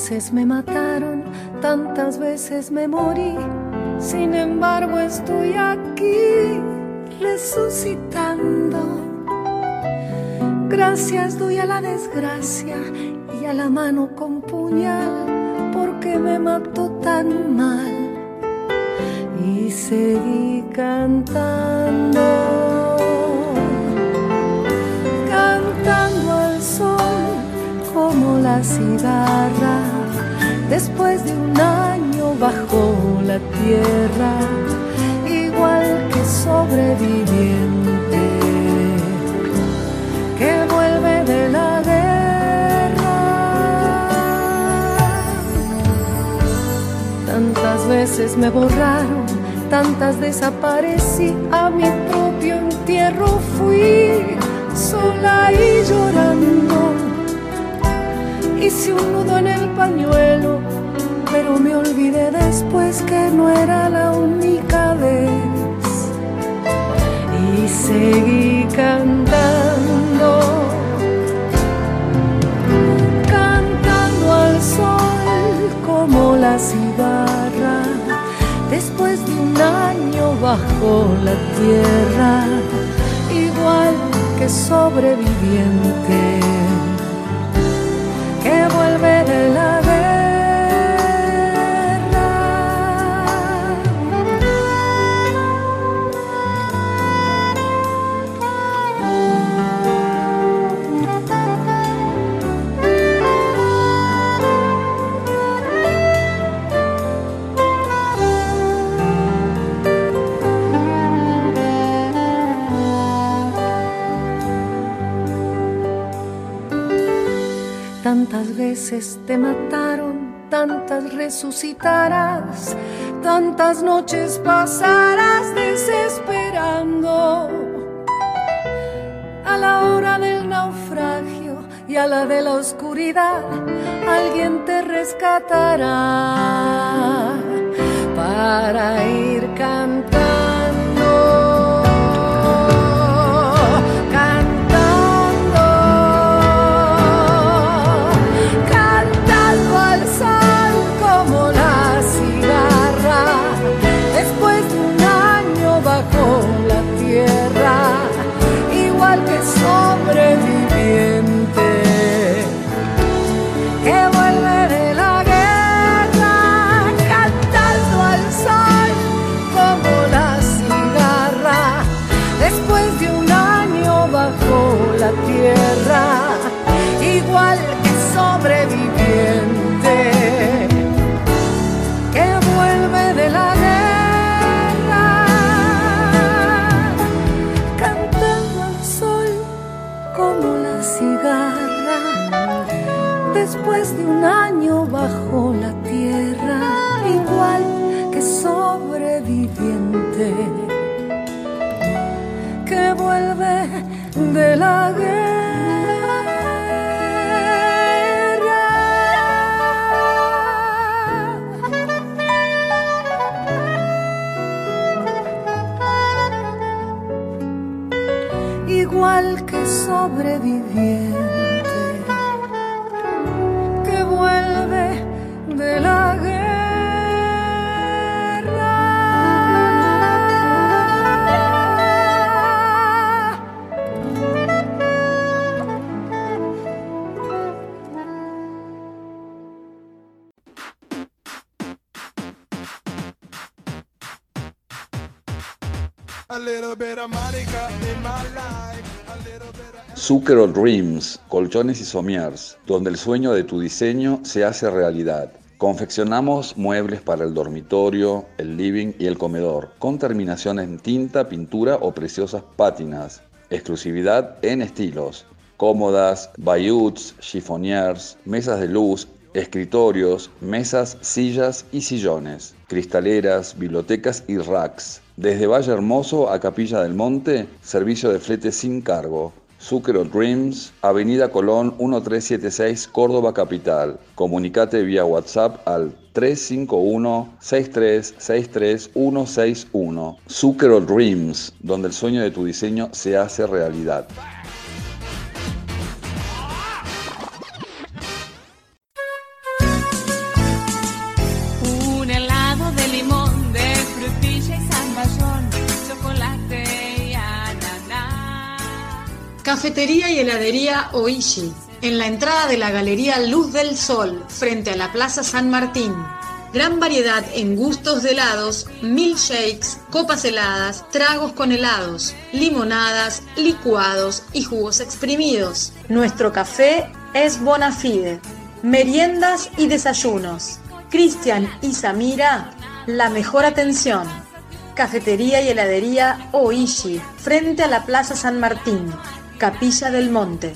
veces me mataron, tantas veces me morí. Sin embargo estoy aquí resucitando. Gracias doy a la desgracia y a la mano con puñal, porque me mató tan mal. Y seguí cantando, cantando al sol como la cigarra. Después de un año bajo la tierra, igual que sobreviviente que vuelve de la guerra. Tantas veces me borraron, tantas desaparecí, a mi propio entierro fui, sola y llorando. Hice un nudo en el pañuelo, pero me olvidé después que no era la única vez. Y seguí cantando, cantando al sol como la cigarra. Después de un año bajo la tierra, igual que sobreviviente que vuelve de la guerra. Tantas veces te mataron, tantas resucitarás, tantas noches pasarás desesperando. A la hora del naufragio y a la de la oscuridad, alguien te rescatará para ir cantando. Sobreviviente que vuelve de la guerra, cantando al sol como la cigarra. Después de un año bajo la tierra, igual que sobreviviente que vuelve de la guerra. Cigarra, después de un año bajo la tierra, igual que sobreviviente que vuelve de la guerra. Igual que sobreviviente que vuelve de la guerra. A little bit of Monica in my life. Zucchero Dreams, colchones y somiers, donde el sueño de tu diseño se hace realidad. Confeccionamos muebles para el dormitorio, el living y el comedor, con terminación en tinta, pintura o preciosas pátinas. Exclusividad en estilos, cómodas, bayouts, chiffoniers, mesas de luz, escritorios, mesas, sillas y sillones, cristaleras, bibliotecas y racks. Desde Valle Hermoso a Capilla del Monte, servicio de flete sin cargo. Zucchero Dreams, Avenida Colón mil trescientos setenta y seis, Córdoba Capital. Comunicate vía WhatsApp al tres cinco uno, seis tres seis tres, uno seis uno. Zucchero Dreams, donde el sueño de tu diseño se hace realidad. Cafetería y heladería Oishi, en la entrada de la Galería Luz del Sol, frente a la Plaza San Martín. Gran variedad en gustos de helados, milkshakes, copas heladas, tragos con helados, limonadas, licuados y jugos exprimidos. Nuestro café es Bonafide. Meriendas y desayunos. Cristian y Samira, la mejor atención. Cafetería y heladería Oishi, frente a la Plaza San Martín, Capilla del Monte.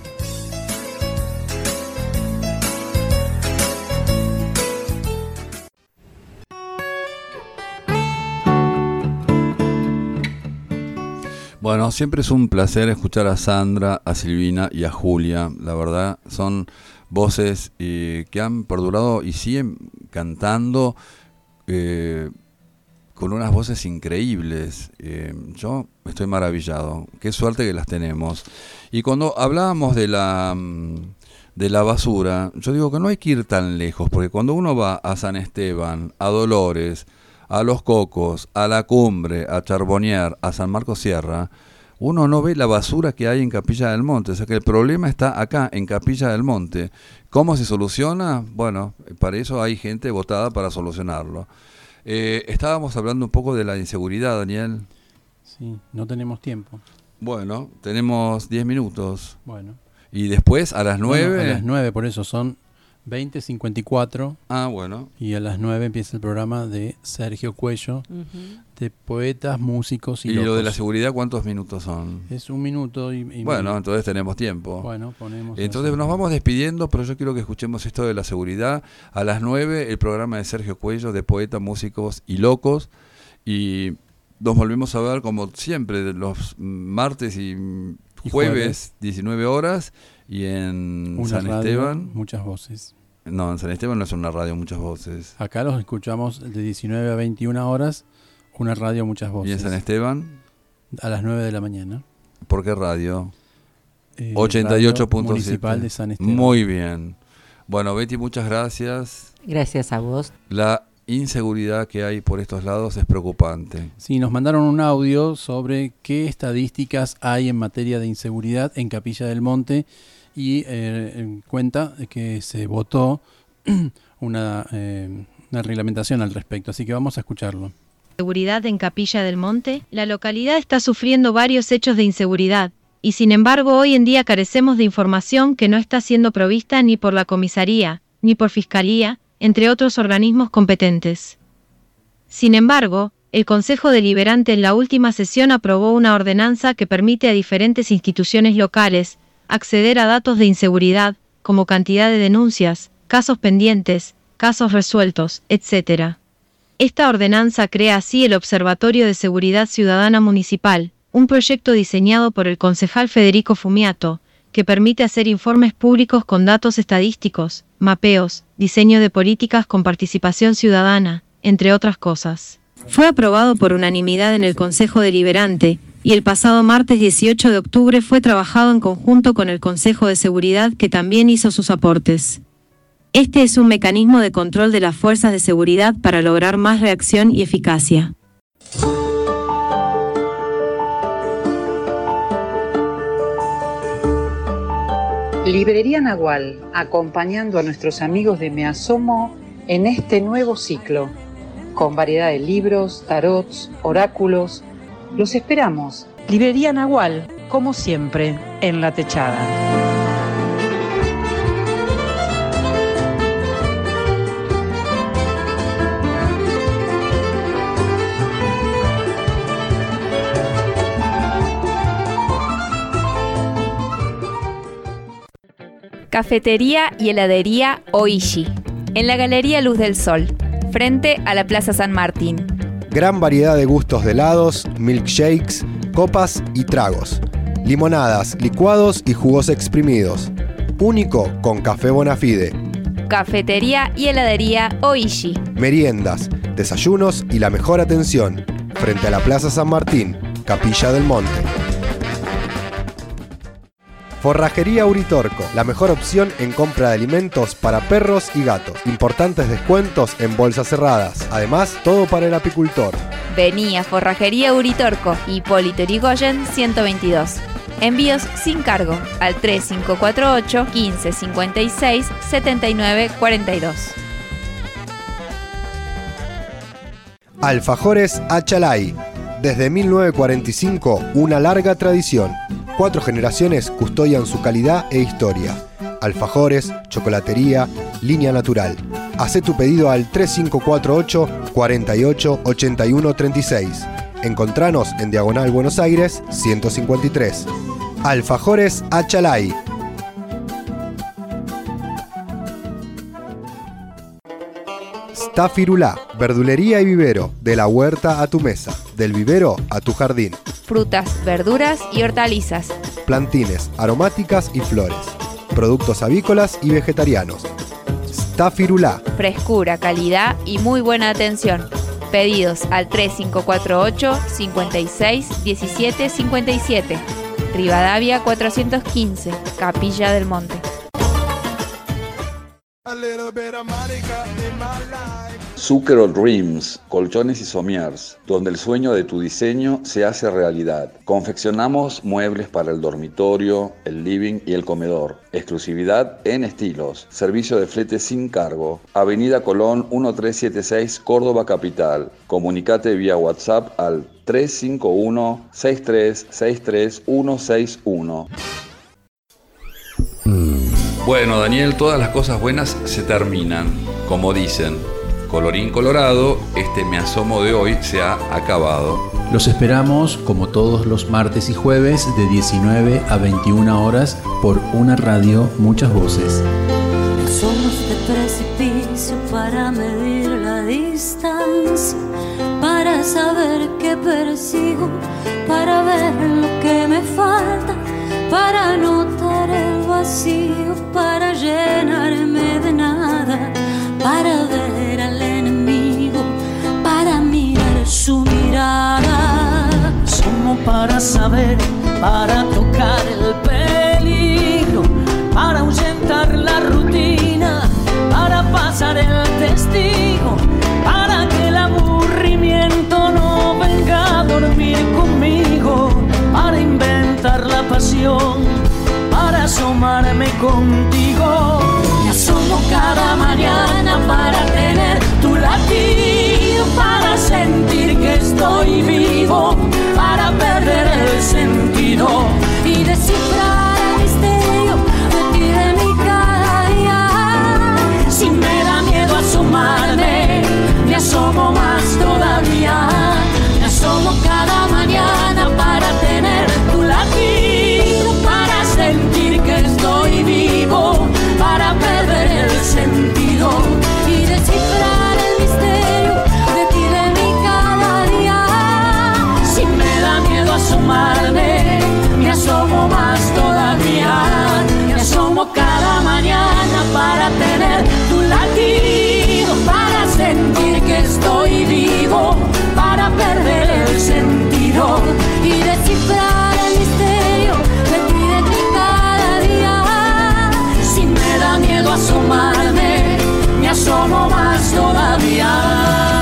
Bueno, siempre es un placer escuchar a Sandra, a Silvina y a Julia. La verdad, son voces eh, que han perdurado y siguen cantando eh, con unas voces increíbles. Eh, yo estoy maravillado. Qué suerte que las tenemos. Y cuando hablábamos de la, de la basura, yo digo que no hay que ir tan lejos, porque cuando uno va a San Esteban, a Dolores, a Los Cocos, a La Cumbre, a Charbonnier, a San Marcos Sierra, uno no ve la basura que hay en Capilla del Monte. O sea que el problema está acá, en Capilla del Monte. ¿Cómo se soluciona? Bueno, para eso hay gente votada para solucionarlo. Eh, estábamos hablando un poco de la inseguridad, Daniel. Sí, no tenemos tiempo. Bueno, tenemos diez minutos. Bueno. Y después, a las nueve... Bueno, a las nueve, por eso son veinte cincuenta y cuatro. Ah, bueno. Y a las nueve empieza el programa de Sergio Cuello, uh-huh. de poetas, músicos y ¿Y locos. Lo de la seguridad cuántos minutos son? Es un minuto y, y Bueno, medio. entonces tenemos tiempo. Bueno, ponemos... Entonces eso. Nos vamos despidiendo, pero yo quiero que escuchemos esto de la seguridad. A las nueve el programa de Sergio Cuello, de poetas, músicos y locos. Y nos volvemos a ver como siempre, los martes y, y jueves, jueves, diecinueve horas. Y en Una San radio, Esteban... muchas voces. No, en San Esteban no es una radio, muchas voces. Acá los escuchamos de diecinueve a veintiuna horas, una radio, muchas voces. ¿Y en San Esteban? A las nueve de la mañana. ¿Por qué radio? Eh, ochenta y ocho punto siete. Municipal de San Esteban. Muy bien. Bueno, Betty, muchas gracias. Gracias a vos. La inseguridad que hay por estos lados es preocupante. Sí, nos mandaron un audio sobre qué estadísticas hay en materia de inseguridad en Capilla del Monte. Y eh, cuenta que se votó una, eh, una reglamentación al respecto, así que vamos a escucharlo. Seguridad en Capilla del Monte. La localidad está sufriendo varios hechos de inseguridad, y sin embargo hoy en día carecemos de información que no está siendo provista ni por la comisaría, ni por Fiscalía, entre otros organismos competentes. Sin embargo, el Consejo Deliberante en la última sesión aprobó una ordenanza que permite a diferentes instituciones locales acceder a datos de inseguridad, como cantidad de denuncias, casos pendientes, casos resueltos, etcétera. Esta ordenanza crea así el Observatorio de Seguridad Ciudadana Municipal, un proyecto diseñado por el concejal Federico Fumiato, que permite hacer informes públicos con datos estadísticos, mapeos, diseño de políticas con participación ciudadana, entre otras cosas. Fue aprobado por unanimidad en el Consejo Deliberante, y el pasado martes dieciocho de octubre fue trabajado en conjunto con el Consejo de Seguridad, que también hizo sus aportes. Este es un mecanismo de control de las fuerzas de seguridad para lograr más reacción y eficacia. Librería Nahual, acompañando a nuestros amigos de Me Asomo en este nuevo ciclo, con variedad de libros, tarots, oráculos. Los esperamos. Librería Nahual, como siempre, en La Techada. Cafetería y heladería Oishi, en la Galería Luz del Sol, frente a la Plaza San Martín. Gran variedad de gustos de helados, milkshakes, copas y tragos. Limonadas, licuados y jugos exprimidos. Único con café Bonafide. Cafetería y heladería Oishi. Meriendas, desayunos y la mejor atención. Frente a la Plaza San Martín, Capilla del Monte. Forrajería Uritorco, la mejor opción en compra de alimentos para perros y gatos. Importantes descuentos en bolsas cerradas. Además, todo para el apicultor. Vení a Forrajería Uritorco, Hipólito Yrigoyen ciento veintidós. Envíos sin cargo al tres cinco cuatro ocho, quince cincuenta y seis, setenta y nueve cuarenta y dos. Alfajores Achalay. Desde mil novecientos cuarenta y cinco, una larga tradición. Cuatro generaciones custodian su calidad e historia. Alfajores, chocolatería, línea natural. Hacé tu pedido al tres cinco cuatro ocho, cuarenta y ocho, ochenta y uno treinta y seis. Encontranos en Diagonal Buenos Aires ciento cincuenta y tres. Alfajores Achalay. Stafirulá, verdulería y vivero, de la huerta a tu mesa, del vivero a tu jardín. Frutas, verduras y hortalizas. Plantines, aromáticas y flores. Productos avícolas y vegetarianos. Stafirulá. Frescura, calidad y muy buena atención. Pedidos al tres cinco cuatro ocho, cincuenta y seis, diecisiete cincuenta y siete. Rivadavia cuatrocientos quince, Capilla del Monte. Zucchero Dreams, colchones y somiers, donde el sueño de tu diseño se hace realidad. Confeccionamos muebles para el dormitorio, el living y el comedor. Exclusividad en estilos. Servicio de flete sin cargo. Avenida Colón mil trescientos setenta y seis, Córdoba Capital. Comunicate vía WhatsApp al tres cinco uno, seis tres seis tres uno seis uno. Bueno, Daniel, todas las cosas buenas se terminan, como dicen. Colorín colorado, este Me Asomo de hoy se ha acabado. Los esperamos como todos los martes y jueves de diecinueve a veintiuna horas por una radio, muchas voces. Somos de precipicio para medir la distancia, para saber qué persigo, para ver lo que me falta, para notar el vacío, para llenarme de nada, para ver al enemigo, para mirar su mirada. Somos para saber, para tocar el peligro, para ahuyentar la rutina, para pasar el testigo, para que el aburrimiento no venga a dormir conmigo, para inventar la pasión, para asomarme contigo. Me asomo cada mañana para tener tu latido, para sentir que estoy vivo, para perder el sentido y descifrar el misterio de ti, de mi cada día. Si me da miedo asomarme, me asomo más todavía. Me asomo cada mañana para tener tu latido, para sentir que estoy vivo, para perder el sentido y descifrar el misterio de ti, de mí cada día. Si me da miedo asomarme, me asomo más todavía. Me asomo cada mañana para tener tu latido, para sentir que estoy vivo, para perder el sentido y descifrar el misterio de ti, de ti cada día. Si me da miedo asomarme, me asomo más todavía.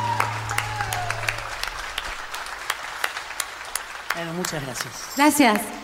Bueno, muchas gracias. Gracias.